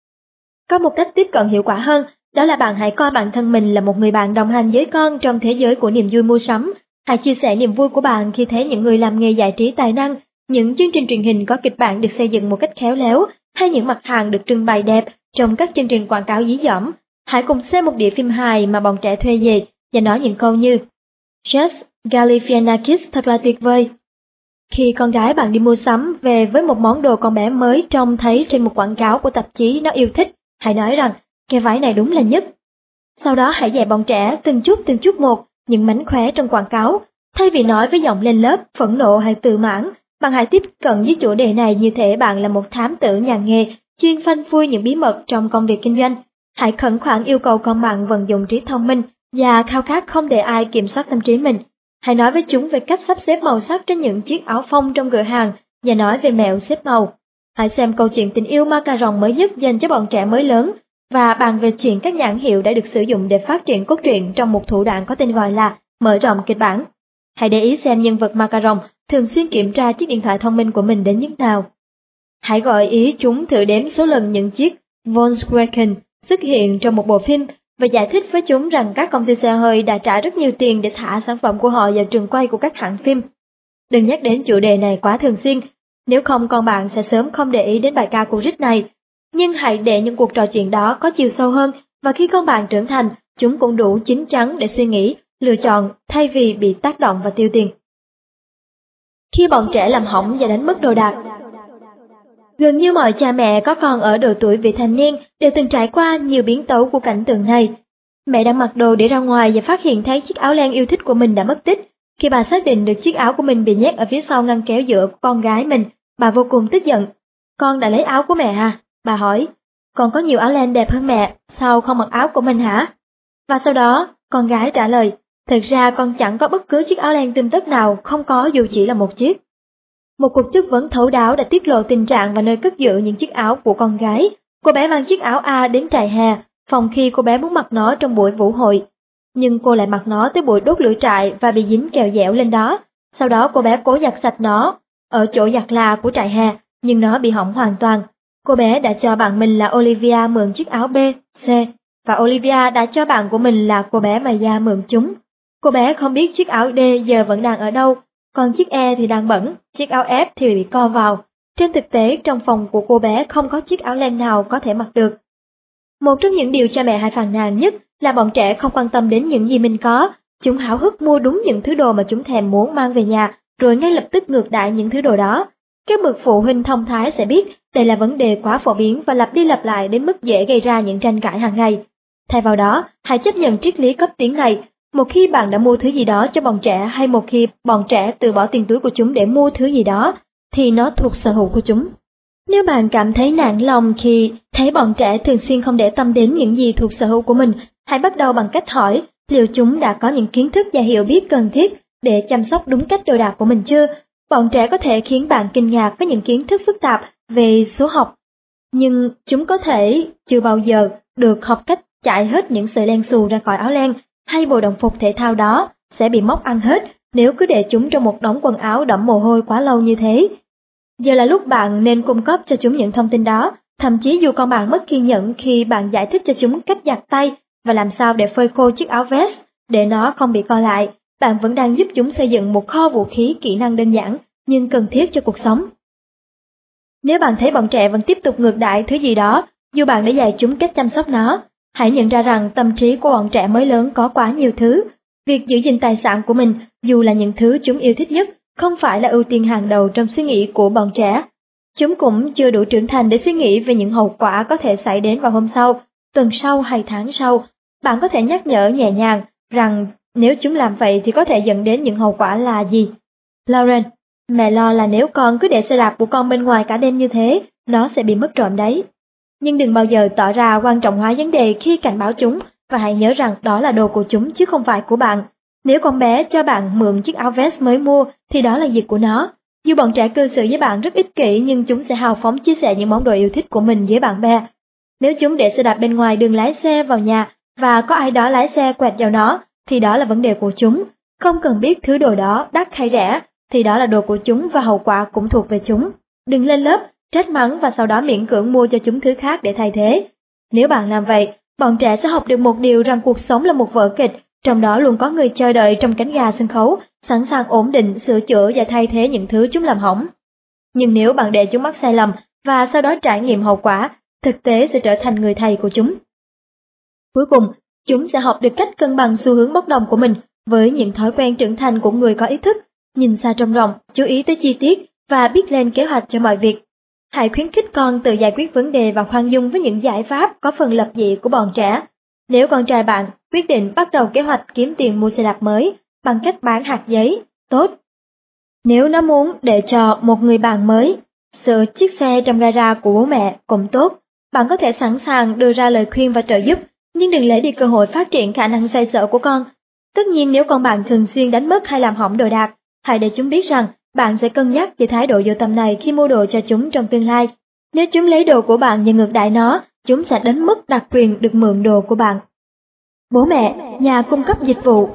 A: Có một cách tiếp cận hiệu quả hơn, đó là bạn hãy coi bản thân mình là một người bạn đồng hành với con trong thế giới của niềm vui mua sắm. Hãy chia sẻ niềm vui của bạn khi thấy những người làm nghề giải trí tài năng, những chương trình truyền hình có kịch bản được xây dựng một cách khéo léo, hay những mặt hàng được trưng bày đẹp trong các chương trình quảng cáo dí dỏm. Hãy cùng xem một đĩa phim hài mà bọn trẻ thuê về và nói những câu như Just Galifianakis thật là tuyệt vời. Khi con gái bạn đi mua sắm về với một món đồ con bé mới trông thấy trên một quảng cáo của tạp chí nó yêu thích, hãy nói rằng cái váy này đúng là nhất. Sau đó hãy dạy bọn trẻ từng chút một những mánh khóe trong quảng cáo. Thay vì nói với giọng lên lớp, phẫn nộ hay tự mãn, bạn hãy tiếp cận với chủ đề này như thể bạn là một thám tử nhà nghề chuyên phanh phui những bí mật trong công việc kinh doanh. Hãy khẩn khoản yêu cầu con bạn vận dụng trí thông minh và khao khát không để ai kiểm soát tâm trí mình. Hãy nói với chúng về cách sắp xếp màu sắc trên những chiếc áo phông trong cửa hàng và nói về mẹo xếp màu. Hãy xem câu chuyện tình yêu ma cà rồng mới nhất dành cho bọn trẻ mới lớn và bàn về chuyện các nhãn hiệu đã được sử dụng để phát triển cốt truyện trong một thủ đoạn có tên gọi là mở rộng kịch bản. Hãy để ý xem nhân vật Macaron thường xuyên kiểm tra chiếc điện thoại thông minh của mình đến mức nào. Hãy gợi ý chúng thử đếm số lần những chiếc Volkswagen xuất hiện trong một bộ phim và giải thích với chúng rằng các công ty xe hơi đã trả rất nhiều tiền để thả sản phẩm của họ vào trường quay của các hãng phim. Đừng nhắc đến chủ đề này quá thường xuyên, nếu không con bạn sẽ sớm không để ý đến bài ca của Rick này. Nhưng hãy để những cuộc trò chuyện đó có chiều sâu hơn, và khi con bạn trưởng thành, chúng cũng đủ chín chắn để suy nghĩ, lựa chọn thay vì bị tác động và tiêu tiền. Khi bọn trẻ làm hỏng và đánh mất đồ đạc. Gần như mọi cha mẹ có con ở độ tuổi vị thành niên đều từng trải qua nhiều biến tấu của cảnh tượng này. Mẹ đang mặc đồ để ra ngoài và phát hiện thấy chiếc áo len yêu thích của mình đã mất tích. Khi bà xác định được chiếc áo của mình bị nhét ở phía sau ngăn kéo giữa của con gái mình, bà vô cùng tức giận. Con đã lấy áo của mẹ hả? Bà hỏi. Con có nhiều áo len đẹp hơn mẹ, sao không mặc áo của mình hả? Và sau đó, con gái trả lời, thực ra con chẳng có bất cứ chiếc áo len tươm tất nào, không có dù chỉ là một chiếc. Một cuộc chất vấn thấu đáo đã tiết lộ tình trạng và nơi cất giữ những chiếc áo của con gái. Cô bé mang chiếc áo A đến trại hè, phòng khi cô bé muốn mặc nó trong buổi vũ hội. Nhưng cô lại mặc nó tới buổi đốt lửa trại và bị dính kẹo dẻo lên đó. Sau đó cô bé cố giặt sạch nó ở chỗ giặt là của trại hè, nhưng nó bị hỏng hoàn toàn. Cô bé đã cho bạn mình là Olivia mượn chiếc áo B, C, và Olivia đã cho bạn của mình là cô bé Maya mượn chúng. Cô bé không biết chiếc áo D giờ vẫn đang ở đâu, còn chiếc E thì đang bẩn, chiếc áo F thì bị co vào. Trên thực tế, trong phòng của cô bé không có chiếc áo len nào có thể mặc được. Một trong những điều cha mẹ hay phàn nàn nhất là bọn trẻ không quan tâm đến những gì mình có. Chúng háo hức mua đúng những thứ đồ mà chúng thèm muốn mang về nhà, rồi ngay lập tức ngược đãi những thứ đồ đó. Các bậc phụ huynh thông thái sẽ biết đây là vấn đề quá phổ biến và lặp đi lặp lại đến mức dễ gây ra những tranh cãi hàng ngày. Thay vào đó, hãy chấp nhận triết lý cấp tiến này. Một khi bạn đã mua thứ gì đó cho bọn trẻ hay một khi bọn trẻ từ bỏ tiền túi của chúng để mua thứ gì đó, thì nó thuộc sở hữu của chúng. Nếu bạn cảm thấy nản lòng khi thấy bọn trẻ thường xuyên không để tâm đến những gì thuộc sở hữu của mình, hãy bắt đầu bằng cách hỏi liệu chúng đã có những kiến thức và hiểu biết cần thiết để chăm sóc đúng cách đồ đạc của mình chưa. Bọn trẻ có thể khiến bạn kinh ngạc với những kiến thức phức tạp về số học, nhưng chúng có thể chưa bao giờ được học cách chạy hết những sợi len xù ra khỏi áo len, hay bộ đồng phục thể thao đó sẽ bị móc ăn hết nếu cứ để chúng trong một đống quần áo đẫm mồ hôi quá lâu như thế. Giờ là lúc bạn nên cung cấp cho chúng những thông tin đó, thậm chí dù con bạn mất kiên nhẫn khi bạn giải thích cho chúng cách giặt tay và làm sao để phơi khô chiếc áo vest để nó không bị co lại, bạn vẫn đang giúp chúng xây dựng một kho vũ khí kỹ năng đơn giản nhưng cần thiết cho cuộc sống. Nếu bạn thấy bọn trẻ vẫn tiếp tục ngược đãi thứ gì đó, dù bạn đã dạy chúng cách chăm sóc nó, hãy nhận ra rằng tâm trí của bọn trẻ mới lớn có quá nhiều thứ. Việc giữ gìn tài sản của mình, dù là những thứ chúng yêu thích nhất, không phải là ưu tiên hàng đầu trong suy nghĩ của bọn trẻ. Chúng cũng chưa đủ trưởng thành để suy nghĩ về những hậu quả có thể xảy đến vào hôm sau, tuần sau hay tháng sau. Bạn có thể nhắc nhở nhẹ nhàng rằng nếu chúng làm vậy thì có thể dẫn đến những hậu quả là gì. Lauren, mẹ lo là nếu con cứ để xe đạp của con bên ngoài cả đêm như thế, nó sẽ bị mất trộm đấy. Nhưng đừng bao giờ tỏ ra quan trọng hóa vấn đề khi cảnh báo chúng, và hãy nhớ rằng đó là đồ của chúng chứ không phải của bạn. Nếu con bé cho bạn mượn chiếc áo vest mới mua thì đó là việc của nó. Dù bọn trẻ cư xử với bạn rất ích kỷ, nhưng chúng sẽ hào phóng chia sẻ những món đồ yêu thích của mình với bạn bè. Nếu chúng để xe đạp bên ngoài đường lái xe vào nhà và có ai đó lái xe quẹt vào nó, thì đó là vấn đề của chúng. Không cần biết thứ đồ đó đắt hay rẻ, thì đó là đồ của chúng và hậu quả cũng thuộc về chúng. Đừng lên lớp, trách mắng và sau đó miễn cưỡng mua cho chúng thứ khác để thay thế. Nếu bạn làm vậy, bọn trẻ sẽ học được một điều rằng cuộc sống là một vở kịch, trong đó luôn có người chờ đợi trong cánh gà sân khấu, sẵn sàng ổn định, sửa chữa và thay thế những thứ chúng làm hỏng. Nhưng nếu bạn để chúng mắc sai lầm và sau đó trải nghiệm hậu quả, thực tế sẽ trở thành người thầy của chúng. Cuối cùng, chúng sẽ học được cách cân bằng xu hướng bốc đồng của mình với những thói quen trưởng thành của người có ý thức, nhìn xa trông rộng, chú ý tới chi tiết và biết lên kế hoạch cho mọi việc. Hãy khuyến khích con tự giải quyết vấn đề và khoan dung với những giải pháp có phần lập dị của bọn trẻ. Nếu con trai bạn quyết định bắt đầu kế hoạch kiếm tiền mua xe đạp mới bằng cách bán hạt giấy, tốt. Nếu nó muốn để cho một người bạn mới sửa chiếc xe trong gara của bố mẹ cũng tốt, bạn có thể sẵn sàng đưa ra lời khuyên và trợ giúp, nhưng đừng lấy đi cơ hội phát triển khả năng xoay sở của con. Tất nhiên nếu con bạn thường xuyên đánh mất hay làm hỏng đồ đạc, hãy để chúng biết rằng bạn sẽ cân nhắc về thái độ vô tâm này khi mua đồ cho chúng trong tương lai. Nếu chúng lấy đồ của bạn và ngược đãi nó, chúng sẽ đến mức đặc quyền được mượn đồ của bạn. Bố mẹ, nhà cung cấp dịch vụ.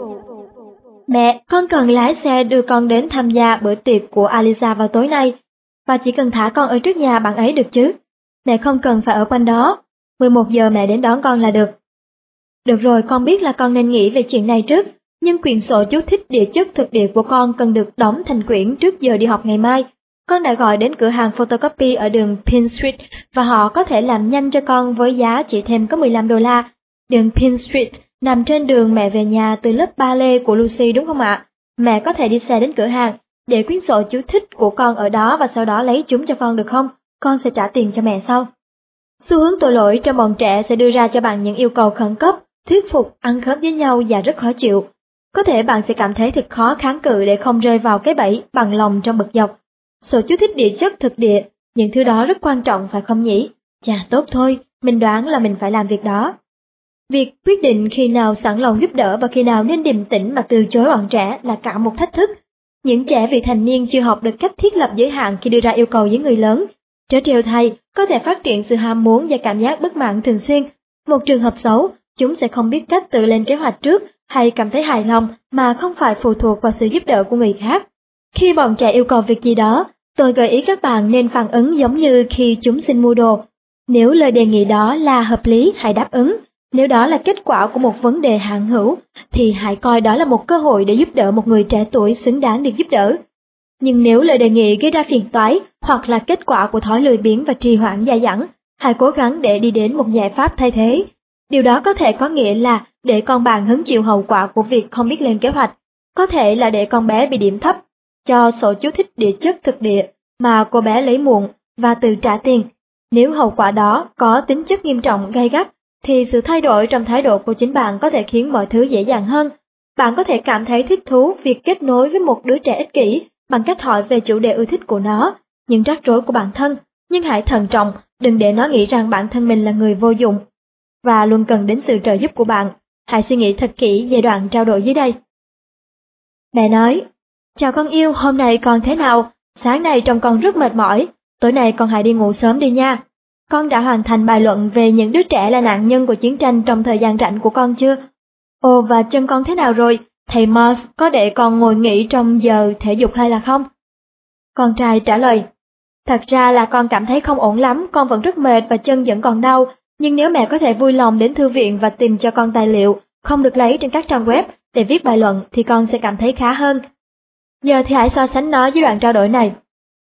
A: Mẹ, con cần lái xe đưa con đến tham gia bữa tiệc của Alisa vào tối nay, và chỉ cần thả con ở trước nhà bạn ấy được chứ. Mẹ không cần phải ở quanh đó, 11 giờ mẹ đến đón con là được. Được rồi, con biết là con nên nghĩ về chuyện này trước, nhưng quyển sổ chú thích địa chất thực địa của con cần được đóng thành quyển trước giờ đi học ngày mai. Con đã gọi đến cửa hàng photocopy ở đường Pine Street và họ có thể làm nhanh cho con với giá chỉ thêm có $15. Đường Pine Street nằm trên đường mẹ về nhà từ lớp ballet của Lucy đúng không ạ? Mẹ có thể đi xe đến cửa hàng, để quyển sổ chú thích của con ở đó và sau đó lấy chúng cho con được không? Con sẽ trả tiền cho mẹ sau. Xu hướng tội lỗi trong bọn trẻ sẽ đưa ra cho bạn những yêu cầu khẩn cấp, thuyết phục, ăn khớp với nhau và rất khó chịu. Có thể bạn sẽ cảm thấy thật khó kháng cự để không rơi vào cái bẫy bằng lòng trong bực dọc. Sổ chú thích địa chất thực địa, những thứ đó rất quan trọng phải không nhỉ? Chà, tốt thôi, mình đoán là mình phải làm việc đó. Việc quyết định khi nào sẵn lòng giúp đỡ và khi nào nên điềm tĩnh mà từ chối bọn trẻ là cả một thách thức. Những trẻ vị thành niên chưa học được cách thiết lập giới hạn khi đưa ra yêu cầu với người lớn. Trớ trêu thay, có thể phát triển sự ham muốn và cảm giác bất mãn thường xuyên. Một trường hợp xấu, chúng sẽ không biết cách tự lên kế hoạch trước hay cảm thấy hài lòng mà không phải phụ thuộc vào sự giúp đỡ của người khác. Khi bọn trẻ yêu cầu việc gì đó, tôi gợi ý các bạn nên phản ứng giống như khi chúng xin mua đồ. Nếu lời đề nghị đó là hợp lý, hãy đáp ứng. Nếu đó là kết quả của một vấn đề hạn hữu, thì hãy coi đó là một cơ hội để giúp đỡ một người trẻ tuổi xứng đáng được giúp đỡ. Nhưng nếu lời đề nghị gây ra phiền toái hoặc là kết quả của thói lười biếng và trì hoãn dai dẳng, hãy cố gắng để đi đến một giải pháp thay thế. Điều đó có thể có nghĩa là để con bạn hứng chịu hậu quả của việc không biết lên kế hoạch, có thể là để con bé bị điểm thấp, cho sổ chú thích địa chất thực địa mà cô bé lấy muộn và tự trả tiền. Nếu hậu quả đó có tính chất nghiêm trọng gay gắt, thì sự thay đổi trong thái độ của chính bạn có thể khiến mọi thứ dễ dàng hơn. Bạn có thể cảm thấy thích thú việc kết nối với một đứa trẻ ích kỷ bằng cách hỏi về chủ đề ưa thích của nó, những rắc rối của bản thân, nhưng hãy thận trọng, đừng để nó nghĩ rằng bản thân mình là người vô dụng và luôn cần đến sự trợ giúp của bạn. Hãy suy nghĩ thật kỹ về đoạn trao đổi dưới đây. Mẹ nói, chào con yêu, hôm nay con thế nào? Sáng nay trông con rất mệt mỏi, tối nay con hãy đi ngủ sớm đi nha. Con đã hoàn thành bài luận về những đứa trẻ là nạn nhân của chiến tranh trong thời gian rảnh của con chưa? Ồ, và chân con thế nào rồi? Thầy Mars có để con ngồi nghỉ trong giờ thể dục hay là không? Con trai trả lời, thật ra là con cảm thấy không ổn lắm, con vẫn rất mệt và chân vẫn còn đau, nhưng nếu mẹ có thể vui lòng đến thư viện và tìm cho con tài liệu không được lấy trên các trang web để viết bài luận thì con sẽ cảm thấy khá hơn. Giờ thì hãy so sánh nó với đoạn trao đổi này.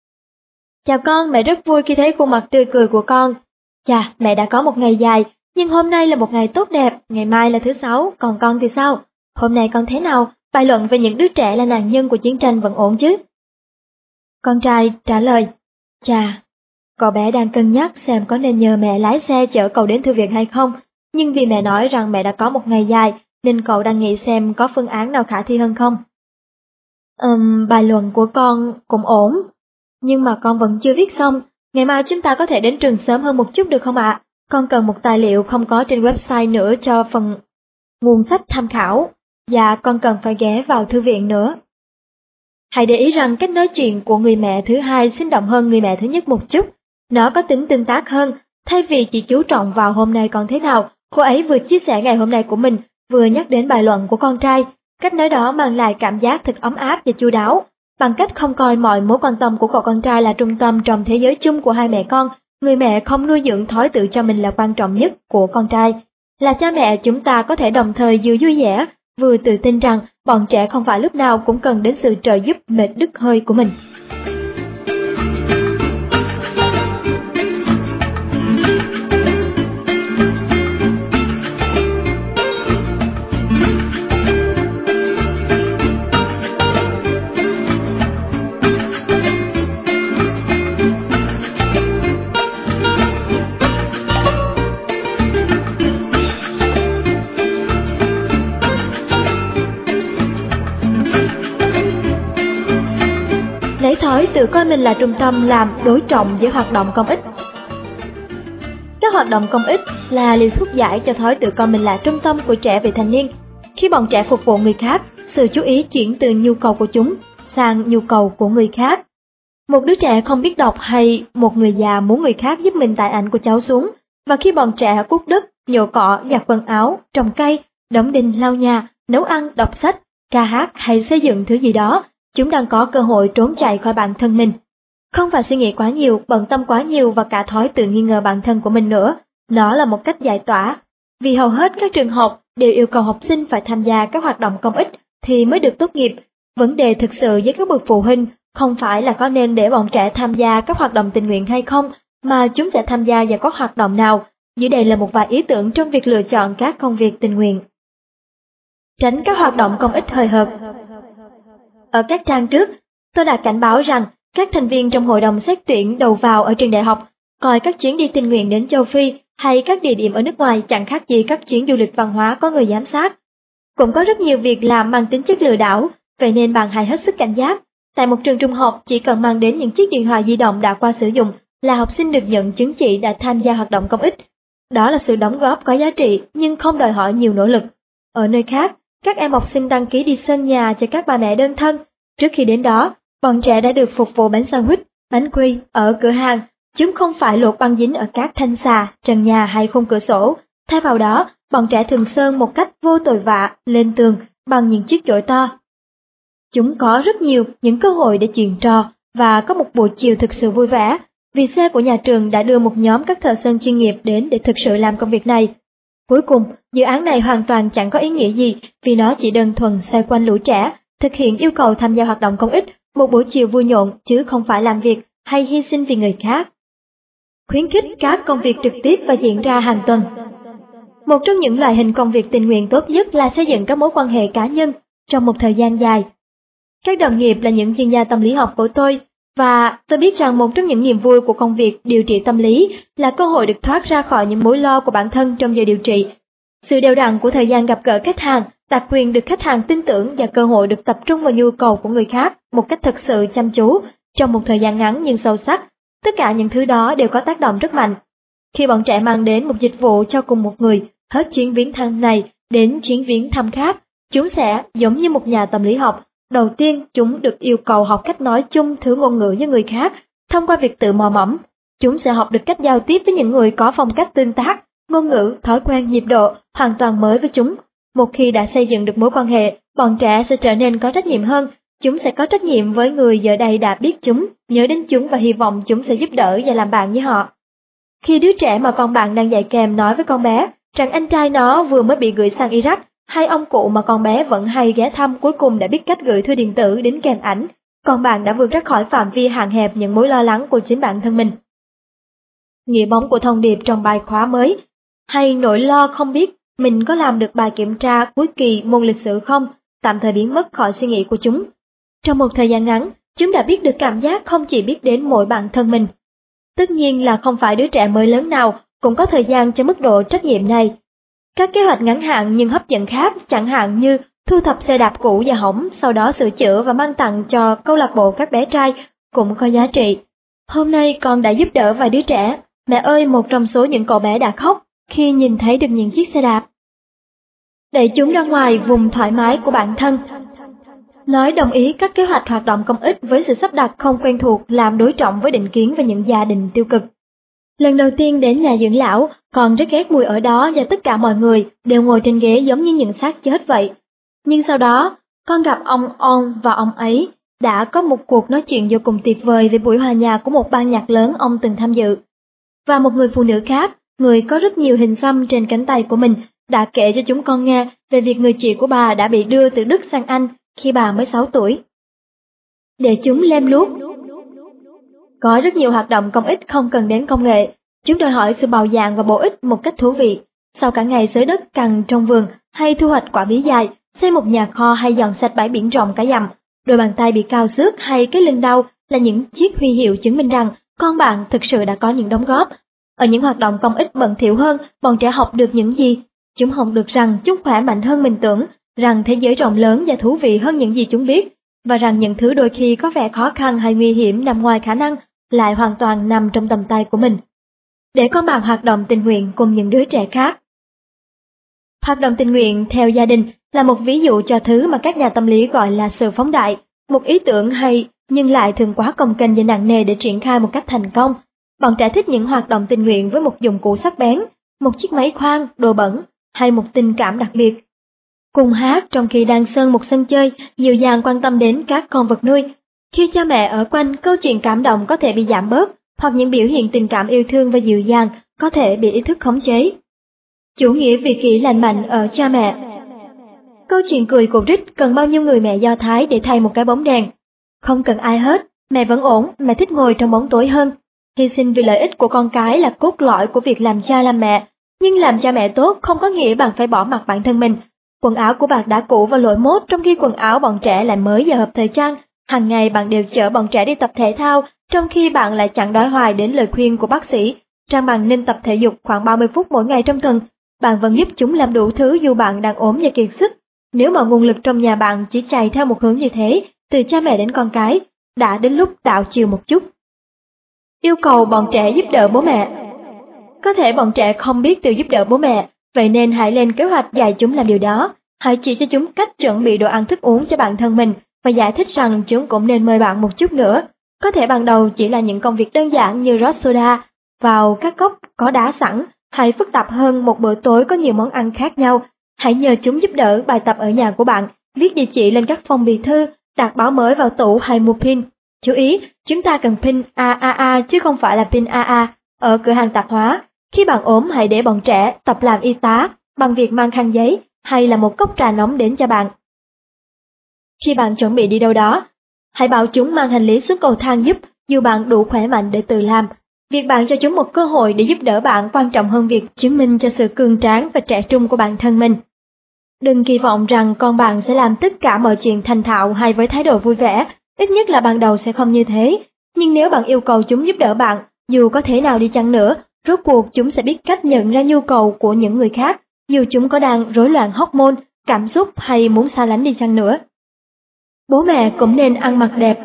A: Chào con, mẹ rất vui khi thấy khuôn mặt tươi cười của con. Chà, mẹ đã có một ngày dài, nhưng hôm nay là một ngày tốt đẹp, ngày mai là thứ Sáu, còn con thì sao? Hôm nay con thế nào? Bài luận về những đứa trẻ là nạn nhân của chiến tranh vẫn ổn chứ? Con trai trả lời, chà, cậu bé đang cân nhắc xem có nên nhờ mẹ lái xe chở cậu đến thư viện hay không, nhưng vì mẹ nói rằng mẹ đã có một ngày dài, nên cậu đang nghĩ xem có phương án nào khả thi hơn không. Bài luận của con cũng ổn, nhưng mà con vẫn chưa viết xong, ngày mai chúng ta có thể đến trường sớm hơn một chút được không ạ? Con cần một tài liệu không có trên website nữa cho phần nguồn sách tham khảo, và con cần phải ghé vào thư viện nữa. Hãy để ý rằng cách nói chuyện của người mẹ thứ hai sinh động hơn người mẹ thứ nhất một chút. Nó có tính tương tác hơn, thay vì chỉ chú trọng vào hôm nay con thế nào, cô ấy vừa chia sẻ ngày hôm nay của mình, vừa nhắc đến bài luận của con trai. Cách nói đó mang lại cảm giác thật ấm áp và chu đáo. Bằng cách không coi mọi mối quan tâm của cậu con trai là trung tâm trong thế giới chung của hai mẹ con, người mẹ không nuôi dưỡng thói tự cho mình là quan trọng nhất của con trai. Là cha mẹ, chúng ta có thể đồng thời vừa vui vẻ, vừa tự tin rằng bọn trẻ không phải lúc nào cũng cần đến sự trợ giúp mệt đứt hơi của mình. Lấy thói tự coi mình là trung tâm làm đối trọng với hoạt động công ích. Các hoạt động công ích là liều thuốc giải cho thói tự coi mình là trung tâm của trẻ vị thành niên. Khi bọn trẻ phục vụ người khác, sự chú ý chuyển từ nhu cầu của chúng sang nhu cầu của người khác. Một đứa trẻ không biết đọc hay một người già muốn người khác giúp mình tải ảnh của cháu xuống, Và khi bọn trẻ cuốc đất, nhổ cỏ, giặt quần áo, trồng cây, đóng đinh, lau nhà, nấu ăn, đọc sách, ca hát hay xây dựng thứ gì đó, chúng đang có cơ hội trốn chạy khỏi bản thân mình. Không phải suy nghĩ quá nhiều, bận tâm quá nhiều và cả thói tự nghi ngờ bản thân của mình nữa. Nó là một cách giải tỏa. Vì hầu hết các trường học đều yêu cầu học sinh phải tham gia các hoạt động công ích thì mới được tốt nghiệp. Vấn đề thực sự với các bậc phụ huynh không phải là có nên để bọn trẻ tham gia các hoạt động tình nguyện hay không, mà chúng sẽ tham gia vào các hoạt động nào. Dưới đây là một vài ý tưởng trong việc lựa chọn các công việc tình nguyện. Tránh các hoạt động công ích hời hợt. Ở các trang trước, tôi đã cảnh báo rằng các thành viên trong hội đồng xét tuyển đầu vào ở trường đại học coi các chuyến đi tình nguyện đến châu Phi hay các địa điểm ở nước ngoài chẳng khác gì các chuyến du lịch văn hóa có người giám sát. Cũng có rất nhiều việc làm mang tính chất lừa đảo, vậy nên bạn hãy hết sức cảnh giác. Tại một trường trung học chỉ cần mang đến những chiếc điện thoại di động đã qua sử dụng là học sinh được nhận chứng chỉ đã tham gia hoạt động công ích. Đó là sự đóng góp có giá trị nhưng không đòi hỏi nhiều nỗ lực. Ở nơi khác, các em học sinh đăng ký đi sân nhà cho các bà mẹ đơn thân. Trước khi đến đó, bọn trẻ đã được phục vụ bánh sandwich, bánh quy ở cửa hàng. Chúng không phải luộc băng dính ở các thanh xà, trần nhà hay khung cửa sổ. Thay vào đó, bọn trẻ thường sơn một cách vô tội vạ lên tường bằng những chiếc chổi to. Chúng có rất nhiều những cơ hội để chuyện trò và có một buổi chiều thực sự vui vẻ, vì xe của nhà trường đã đưa một nhóm các thợ sơn chuyên nghiệp đến để thực sự làm công việc này. Cuối cùng, dự án này hoàn toàn chẳng có ý nghĩa gì vì nó chỉ đơn thuần xoay quanh lũ trẻ, thực hiện yêu cầu tham gia hoạt động công ích, một buổi chiều vui nhộn chứ không phải làm việc hay hy sinh vì người khác. Khuyến khích các công việc trực tiếp và diễn ra hàng tuần. Một trong những loại hình công việc tình nguyện tốt nhất là xây dựng các mối quan hệ cá nhân trong một thời gian dài. Các đồng nghiệp là những chuyên gia tâm lý học của tôi, và tôi biết rằng một trong những niềm vui của công việc điều trị tâm lý là cơ hội được thoát ra khỏi những mối lo của bản thân trong giờ điều trị. Sự đều đặn của thời gian gặp gỡ khách hàng, đặc quyền được khách hàng tin tưởng và cơ hội được tập trung vào nhu cầu của người khác một cách thật sự chăm chú trong một thời gian ngắn nhưng sâu sắc. Tất cả những thứ đó đều có tác động rất mạnh. Khi bọn trẻ mang đến một dịch vụ cho cùng một người, hết chuyến viếng thăm này đến chuyến viếng thăm khác, chúng sẽ giống như một nhà tâm lý học. Đầu tiên, chúng được yêu cầu học cách nói chung thứ ngôn ngữ với người khác. Thông qua việc tự mò mẫm, chúng sẽ học được cách giao tiếp với những người có phong cách tương tác, ngôn ngữ, thói quen, nhịp độ hoàn toàn mới với chúng. Một khi đã xây dựng được mối quan hệ, bọn trẻ sẽ trở nên có trách nhiệm hơn. Chúng sẽ có trách nhiệm với người giờ đây đã biết chúng, nhớ đến chúng và hy vọng chúng sẽ giúp đỡ và làm bạn với họ. Khi đứa trẻ mà con bạn đang dạy kèm nói với con bé rằng anh trai nó vừa mới bị gửi sang Iraq, hay ông cụ mà con bé vẫn hay ghé thăm cuối cùng đã biết cách gửi thư điện tử đến kèm ảnh, con bạn đã vượt ra khỏi phạm vi hạn hẹp những mối lo lắng của chính bản thân mình. Nghĩa bóng của thông điệp trong bài khóa mới, hay nỗi lo không biết mình có làm được bài kiểm tra cuối kỳ môn lịch sử không, tạm thời biến mất khỏi suy nghĩ của chúng. Trong một thời gian ngắn, chúng đã biết được cảm giác không chỉ biết đến mỗi bản thân mình. Tất nhiên là không phải đứa trẻ mới lớn nào cũng có thời gian cho mức độ trách nhiệm này. Các kế hoạch ngắn hạn nhưng hấp dẫn khác, chẳng hạn như thu thập xe đạp cũ và hỏng, sau đó sửa chữa và mang tặng cho câu lạc bộ các bé trai, cũng có giá trị. Hôm nay con đã giúp đỡ vài đứa trẻ. Mẹ ơi, một trong số những cậu bé đã khóc khi nhìn thấy được những chiếc xe đạp. Đẩy chúng ra ngoài vùng thoải mái của bản thân. Nói đồng ý các kế hoạch hoạt động công ích với sự sắp đặt không quen thuộc làm đối trọng với định kiến về những gia đình tiêu cực. Lần đầu tiên đến nhà dưỡng lão, con rất ghét mùi ở đó và tất cả mọi người đều ngồi trên ghế giống như những xác chết vậy. Nhưng sau đó, con gặp ông On và ông ấy đã có một cuộc nói chuyện vô cùng tuyệt vời về buổi hòa nhạc của một ban nhạc lớn ông từng tham dự. Và một người phụ nữ khác, người có rất nhiều hình xăm trên cánh tay của mình, đã kể cho chúng con nghe về việc người chị của bà đã bị đưa từ Đức sang Anh khi bà mới 6 tuổi. Để chúng lem luốc. Có rất nhiều hoạt động công ích không cần đến công nghệ. Chúng đòi hỏi sự bạo dạn và bổ ích một cách thú vị. Sau cả ngày xới đất cằn trong vườn hay thu hoạch quả bí dài, xây một nhà kho hay dọn sạch bãi biển rộng cả dặm, đôi bàn tay bị cao xước hay cái lưng đau là những chiếc huy hiệu chứng minh rằng con bạn thực sự đã có những đóng góp. Ở những hoạt động công ích bận thỉu hơn, bọn trẻ học được những gì? Chúng học được rằng chúng khỏe mạnh hơn mình tưởng, rằng thế giới rộng lớn và thú vị hơn những gì chúng biết, và rằng những thứ đôi khi có vẻ khó khăn hay nguy hiểm nằm ngoài khả năng lại hoàn toàn nằm trong tầm tay của mình. Để con bạn hoạt động tình nguyện cùng những đứa trẻ khác. Hoạt động tình nguyện theo gia đình là một ví dụ cho thứ mà các nhà tâm lý gọi là sự phóng đại, một ý tưởng hay nhưng lại thường quá cồng kềnh và nặng nề để triển khai một cách thành công. bọn trẻ thích những hoạt động tình nguyện với một dụng cụ sắc bén, một chiếc máy khoan, đồ bẩn, hay một tình cảm đặc biệt. Cùng hát trong khi đang sơn một sân chơi, dịu dàng quan tâm đến các con vật nuôi. Khi cha mẹ ở quanh, câu chuyện cảm động có thể bị giảm bớt, hoặc những biểu hiện tình cảm yêu thương và dịu dàng có thể bị ý thức khống chế. Chủ nghĩa vị kỷ lành mạnh ở cha mẹ. Câu chuyện cười của Rick cần bao nhiêu người mẹ Do Thái để thay một cái bóng đèn? Không cần ai hết, mẹ vẫn ổn, mẹ thích ngồi trong bóng tối hơn. Hy sinh vì lợi ích của con cái là cốt lõi của việc làm cha làm mẹ, nhưng làm cha mẹ tốt không có nghĩa bạn phải bỏ mặc bản thân mình. Quần áo của bạn đã cũ và lỗi mốt trong khi quần áo bọn trẻ lại mới và hợp thời trang. Hàng ngày bạn đều chở bọn trẻ đi tập thể thao, trong khi bạn lại chẳng đói hoài đến lời khuyên của bác sĩ rằng bạn nên tập thể dục khoảng 30 phút mỗi ngày trong tuần. Bạn vẫn giúp chúng làm đủ thứ dù bạn đang ốm và kiệt sức. Nếu mà nguồn lực trong nhà bạn chỉ chạy theo một hướng như thế, từ cha mẹ đến con cái, đã đến lúc đảo chiều một chút. Yêu cầu bọn trẻ giúp đỡ bố mẹ. Có thể bọn trẻ không biết tự giúp đỡ bố mẹ, vậy nên hãy lên kế hoạch dạy chúng làm điều đó. Hãy chỉ cho chúng cách chuẩn bị đồ ăn thức uống cho bản thân mình và giải thích rằng chúng cũng nên mời bạn một chút nữa. Có thể ban đầu chỉ là những công việc đơn giản như rót soda vào các cốc có đá sẵn, hay phức tạp hơn một bữa tối có nhiều món ăn khác nhau. Hãy nhờ chúng giúp đỡ bài tập ở nhà của bạn, viết địa chỉ lên các phong bì thư, đặt báo mới vào tủ hay mua pin. Chú ý, chúng ta cần pin AAA chứ không phải là pin AA ở cửa hàng tạp hóa. Khi bạn ốm, hãy để bọn trẻ tập làm y tá bằng việc mang khăn giấy hay là một cốc trà nóng đến cho bạn. Khi bạn chuẩn bị đi đâu đó, hãy bảo chúng mang hành lý xuống cầu thang giúp, dù bạn đủ khỏe mạnh để tự làm. Việc bạn cho chúng một cơ hội để giúp đỡ bạn quan trọng hơn việc chứng minh cho sự cường tráng và trẻ trung của bản thân mình. Đừng kỳ vọng rằng con bạn sẽ làm tất cả mọi chuyện thành thạo hay với thái độ vui vẻ, ít nhất là ban đầu sẽ không như thế. Nhưng nếu bạn yêu cầu chúng giúp đỡ bạn, dù có thế nào đi chăng nữa, rốt cuộc chúng sẽ biết cách nhận ra nhu cầu của những người khác, dù chúng có đang rối loạn hormone, cảm xúc hay muốn xa lánh đi chăng nữa. Bố mẹ cũng nên ăn mặc đẹp.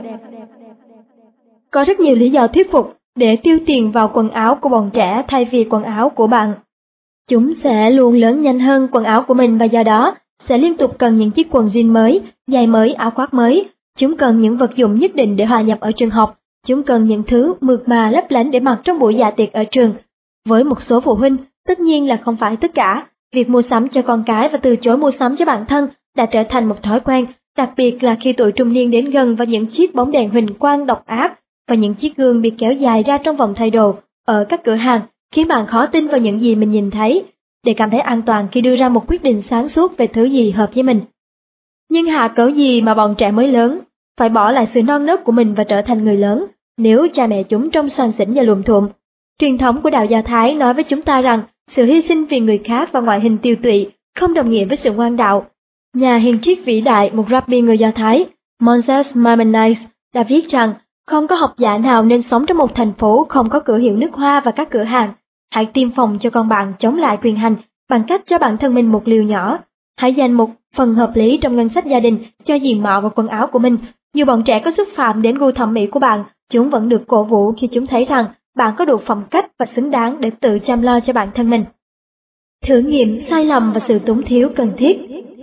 A: Có rất nhiều lý do thuyết phục để tiêu tiền vào quần áo của bọn trẻ thay vì quần áo của bạn. Chúng sẽ luôn lớn nhanh hơn quần áo của mình và do đó sẽ liên tục cần những chiếc quần jean mới, giày mới, áo khoác mới. Chúng cần những vật dụng nhất định để hòa nhập ở trường học. Chúng cần những thứ mượt mà lấp lánh để mặc trong buổi dạ tiệc ở trường. Với một số phụ huynh, tất nhiên là không phải tất cả, việc mua sắm cho con cái và từ chối mua sắm cho bản thân đã trở thành một thói quen, đặc biệt là khi tuổi trung niên đến gần và những chiếc bóng đèn huỳnh quang độc ác và những chiếc gương bị kéo dài ra trong vòng thay đồ ở các cửa hàng khiến bạn khó tin vào những gì mình nhìn thấy, để cảm thấy an toàn khi đưa ra một quyết định sáng suốt về thứ gì hợp với mình. Nhưng hạ cỡ gì mà bọn trẻ mới lớn phải bỏ lại sự non nớt của mình và trở thành người lớn nếu cha mẹ chúng trông xoăn xỉnh và luồm thuộm. Truyền thống của đạo Do Thái nói với chúng ta rằng sự hy sinh vì người khác và ngoại hình tiêu tụy không đồng nghĩa với sự ngoan đạo. Nhà hiền triết vĩ đại, một rabbi người Do Thái, Moses Maimonides, đã viết rằng không có học giả nào nên sống trong một thành phố không có cửa hiệu nước hoa và các cửa hàng. Hãy tiêm phòng cho con bạn chống lại quyền hành bằng cách cho bản thân mình một liều nhỏ. Hãy dành một phần hợp lý trong ngân sách gia đình cho diện mạo và quần áo của mình. Dù bọn trẻ có xúc phạm đến gu thẩm mỹ của bạn, chúng vẫn được cổ vũ khi chúng thấy rằng bạn có đủ phẩm cách và xứng đáng để tự chăm lo cho bản thân mình. Thử nghiệm sai lầm và sự túng thiếu cần thiết.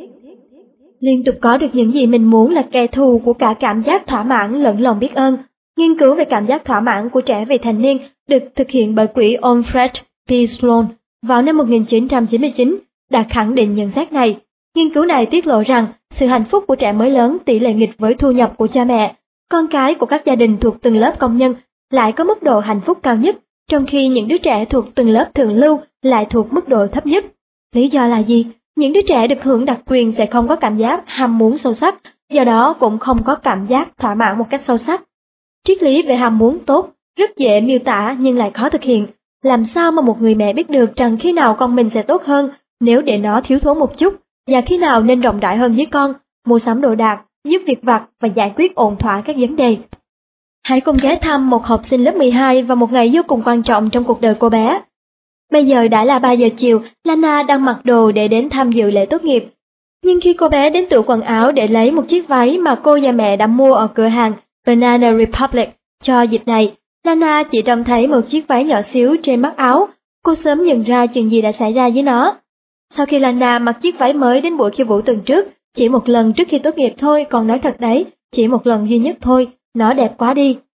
A: Liên tục có được những gì mình muốn là kẻ thù của cả cảm giác thỏa mãn lẫn lòng biết ơn. Nghiên cứu về cảm giác thỏa mãn của trẻ vị thành niên được thực hiện bởi quỹ Alfred P. Sloan vào năm 1999 đã khẳng định nhận xét này. Nghiên cứu này tiết lộ rằng sự hạnh phúc của trẻ mới lớn tỷ lệ nghịch với thu nhập của cha mẹ. Con cái của các gia đình thuộc từng lớp công nhân lại có mức độ hạnh phúc cao nhất, trong khi những đứa trẻ thuộc từng lớp thượng lưu lại thuộc mức độ thấp nhất. Lý do là gì? Những đứa trẻ được hưởng đặc quyền sẽ không có cảm giác ham muốn sâu sắc, do đó cũng không có cảm giác thỏa mãn một cách sâu sắc. Triết lý về ham muốn tốt rất dễ miêu tả nhưng lại khó thực hiện. Làm sao mà một người mẹ biết được rằng khi nào con mình sẽ tốt hơn nếu để nó thiếu thốn một chút, và khi nào nên rộng rãi hơn với con, mua sắm đồ đạc, giúp việc vặt và giải quyết ổn thỏa các vấn đề. Hãy cùng ghé thăm một học sinh lớp 12 vào một ngày vô cùng quan trọng trong cuộc đời cô bé. Bây giờ đã là 3 giờ chiều, Lana đang mặc đồ để đến tham dự lễ tốt nghiệp. Nhưng khi cô bé đến tủ quần áo để lấy một chiếc váy mà cô và mẹ đã mua ở cửa hàng Banana Republic cho dịp này, Lana chỉ trông thấy một chiếc váy nhỏ xíu trên mắt áo. Cô sớm nhận ra chuyện gì đã xảy ra với nó. Sau khi Lana mặc chiếc váy mới đến buổi khiêu vũ tuần trước, chỉ một lần trước khi tốt nghiệp thôi, còn nói thật đấy, chỉ một lần duy nhất thôi, nó đẹp quá đi.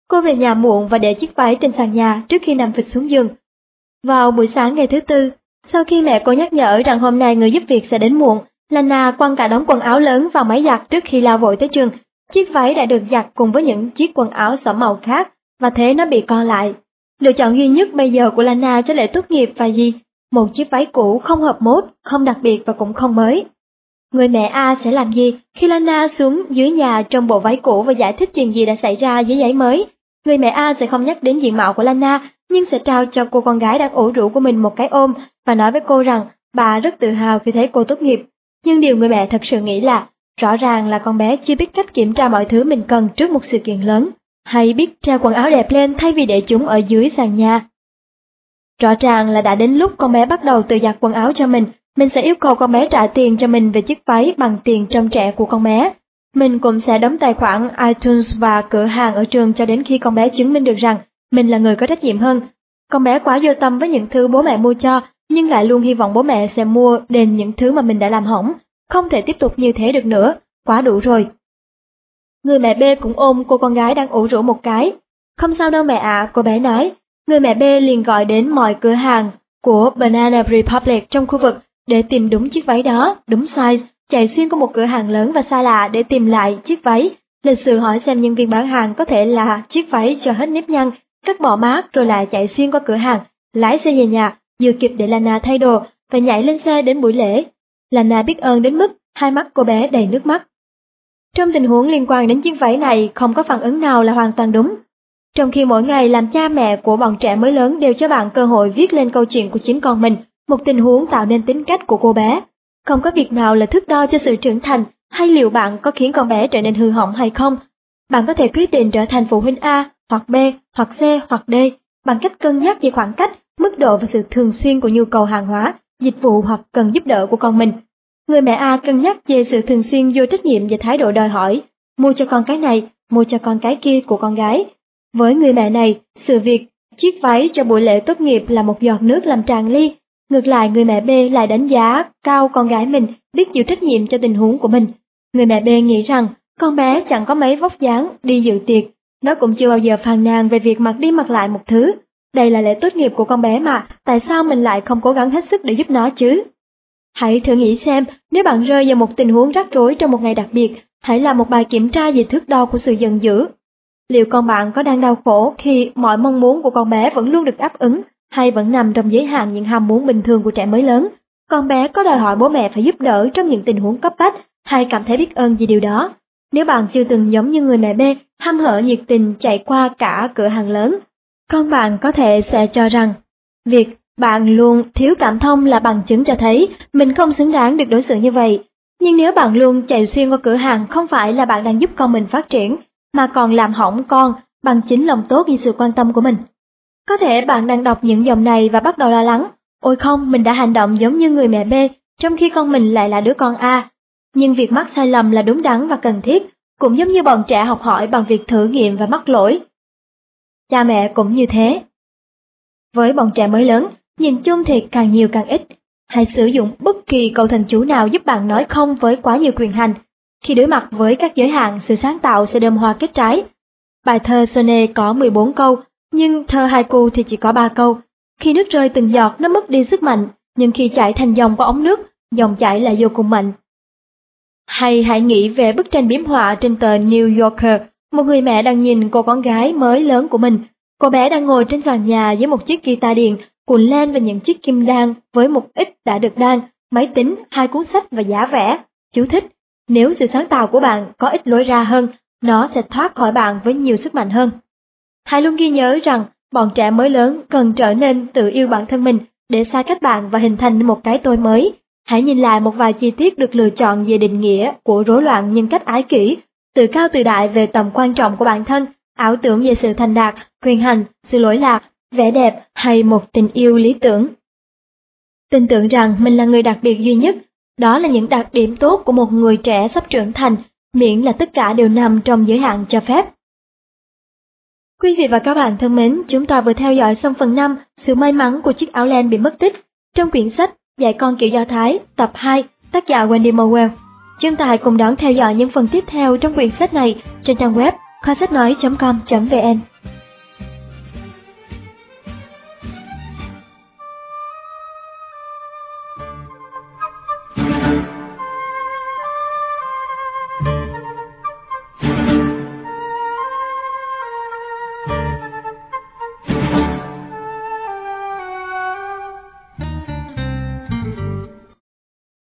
A: Cô về nhà muộn và để chiếc váy trên sàn nhà trước khi nằm phịch xuống giường. Vào buổi sáng ngày thứ Tư, sau khi mẹ cô nhắc nhở rằng hôm nay người giúp việc sẽ đến muộn, Lana quăng cả đống quần áo lớn vào máy giặt trước khi lao vội tới trường. Chiếc váy đã được giặt cùng với những chiếc quần áo xõm màu khác, và thế nó bị co lại. Lựa chọn duy nhất bây giờ của Lana cho lễ tốt nghiệp là gì? Một chiếc váy cũ, không hợp mốt, không đặc biệt và cũng không mới. Người mẹ A sẽ làm gì khi Lana xuống dưới nhà trong bộ váy cũ và giải thích chuyện gì đã xảy ra với giấy mới? Người mẹ A sẽ không nhắc đến diện mạo của Lana, nhưng sẽ trao cho cô con gái đang ủ rũ của mình một cái ôm và nói với cô rằng bà rất tự hào khi thấy cô tốt nghiệp. Nhưng điều người mẹ thật sự nghĩ là, rõ ràng là con bé chưa biết cách kiểm tra mọi thứ mình cần trước một sự kiện lớn, hay biết treo quần áo đẹp lên thay vì để chúng ở dưới sàn nhà. Rõ ràng là đã đến lúc con bé bắt đầu tự giặt quần áo cho mình sẽ yêu cầu con bé trả tiền cho mình về chiếc váy bằng tiền trông trẻ của con bé. Mình cũng sẽ đóng tài khoản iTunes và cửa hàng ở trường cho đến khi con bé chứng minh được rằng mình là người có trách nhiệm hơn. Con bé quá vô tâm với những thứ bố mẹ mua cho, nhưng lại luôn hy vọng bố mẹ sẽ mua đền những thứ mà mình đã làm hỏng. Không thể tiếp tục như thế được nữa, quá đủ rồi. Người mẹ B cũng ôm cô con gái đang ủ rũ một cái. Không sao đâu mẹ ạ, cô bé nói. Người mẹ B liền gọi đến mọi cửa hàng của Banana Republic trong khu vực để tìm đúng chiếc váy đó, đúng size, chạy xuyên qua một cửa hàng lớn và xa lạ để tìm lại chiếc váy. Lịch sự hỏi xem nhân viên bán hàng có thể là chiếc váy cho hết nếp nhăn, cắt bỏ mác rồi lại chạy xuyên qua cửa hàng, lái xe về nhà, vừa kịp để Lana thay đồ và nhảy lên xe đến buổi lễ. Lana biết ơn đến mức hai mắt cô bé đầy nước mắt. Trong tình huống liên quan đến chiếc váy này, không có phản ứng nào là hoàn toàn đúng. Trong khi mỗi ngày làm cha mẹ của bọn trẻ mới lớn đều cho bạn cơ hội viết lên câu chuyện của chính con mình, một tình huống tạo nên tính cách của cô bé. Không có việc nào là thước đo cho sự trưởng thành hay liệu bạn có khiến con bé trở nên hư hỏng hay không. Bạn có thể quyết định trở thành phụ huynh A, hoặc B, hoặc C, hoặc D, bằng cách cân nhắc về khoảng cách, mức độ và sự thường xuyên của nhu cầu hàng hóa, dịch vụ hoặc cần giúp đỡ của con mình. Người mẹ A cân nhắc về sự thường xuyên vô trách nhiệm và thái độ đòi hỏi, mua cho con cái này, mua cho con cái kia của con gái. Với người mẹ này, sự việc chiếc váy cho buổi lễ tốt nghiệp là một giọt nước làm tràn ly. Ngược lại, người mẹ B lại đánh giá cao con gái mình biết chịu trách nhiệm cho tình huống của mình. Người mẹ B nghĩ rằng con bé chẳng có mấy vóc dáng đi dự tiệc, nó cũng chưa bao giờ phàn nàn về việc mặc đi mặc lại một thứ. Đây là lễ tốt nghiệp của con bé mà, tại sao mình lại không cố gắng hết sức để giúp nó chứ? Hãy thử nghĩ xem, nếu bạn rơi vào một tình huống rắc rối trong một ngày đặc biệt, hãy làm một bài kiểm tra về thước đo của sự giận dữ. Liệu con bạn có đang đau khổ khi mọi mong muốn của con bé vẫn luôn được đáp ứng, hay vẫn nằm trong giới hạn những ham muốn bình thường của trẻ mới lớn? Con bé có đòi hỏi bố mẹ phải giúp đỡ trong những tình huống cấp bách, hay cảm thấy biết ơn vì điều đó? Nếu bạn chưa từng giống như người mẹ B, hăm hở nhiệt tình chạy qua cả cửa hàng lớn, con bạn có thể sẽ cho rằng việc bạn luôn thiếu cảm thông là bằng chứng cho thấy mình không xứng đáng được đối xử như vậy. Nhưng nếu bạn luôn chạy xuyên qua cửa hàng, không phải là bạn đang giúp con mình phát triển, mà còn làm hỏng con bằng chính lòng tốt vì sự quan tâm của mình. Có thể bạn đang đọc những dòng này và bắt đầu lo lắng, ôi không, mình đã hành động giống như người mẹ B, trong khi con mình lại là đứa con A. Nhưng việc mắc sai lầm là đúng đắn và cần thiết, cũng giống như bọn trẻ học hỏi bằng việc thử nghiệm và mắc lỗi. Cha mẹ cũng như thế. Với bọn trẻ mới lớn, nhìn chung thì càng nhiều càng ít. Hãy sử dụng bất kỳ câu thần chú nào giúp bạn nói không với quá nhiều quyền hành. Khi đối mặt với các giới hạn, sự sáng tạo sẽ đơm hoa kết trái. Bài thơ sonnet có 14 câu, nhưng thơ haiku thì chỉ có 3 câu. Khi nước rơi từng giọt nó mất đi sức mạnh, nhưng khi chảy thành dòng qua ống nước, dòng chảy lại vô cùng mạnh. Hay hãy nghĩ về bức tranh biếm họa trên tờ New Yorker, một người mẹ đang nhìn cô con gái mới lớn của mình. Cô bé đang ngồi trên sàn nhà với một chiếc guitar điện, cuộn len và những chiếc kim đan với một ít đã được đan, máy tính, 2 cuốn sách và giá vẽ. Chú thích: nếu sự sáng tạo của bạn có ít lối ra hơn, nó sẽ thoát khỏi bạn với nhiều sức mạnh hơn. Hãy luôn ghi nhớ rằng bọn trẻ mới lớn cần trở nên tự yêu bản thân mình để xa cách bạn và hình thành một cái tôi mới. Hãy nhìn lại một vài chi tiết được lựa chọn về định nghĩa của rối loạn nhân cách ái kỷ, tự cao tự đại về tầm quan trọng của bản thân, ảo tưởng về sự thành đạt, quyền hành, sự lỗi lạc, vẻ đẹp hay một tình yêu lý tưởng. Tin tưởng rằng mình là người đặc biệt duy nhất, đó là những đặc điểm tốt của một người trẻ sắp trưởng thành, miễn là tất cả đều nằm trong giới hạn cho phép. Quý vị và các bạn thân mến, chúng ta vừa theo dõi xong phần 5, sự may mắn của chiếc áo len bị mất tích, trong quyển sách Dạy con kiểu Do Thái, tập 2, tác giả Wendy Mowell. Chúng ta hãy cùng đón theo dõi những phần tiếp theo trong quyển sách này trên trang web kho sách nói.com.vn.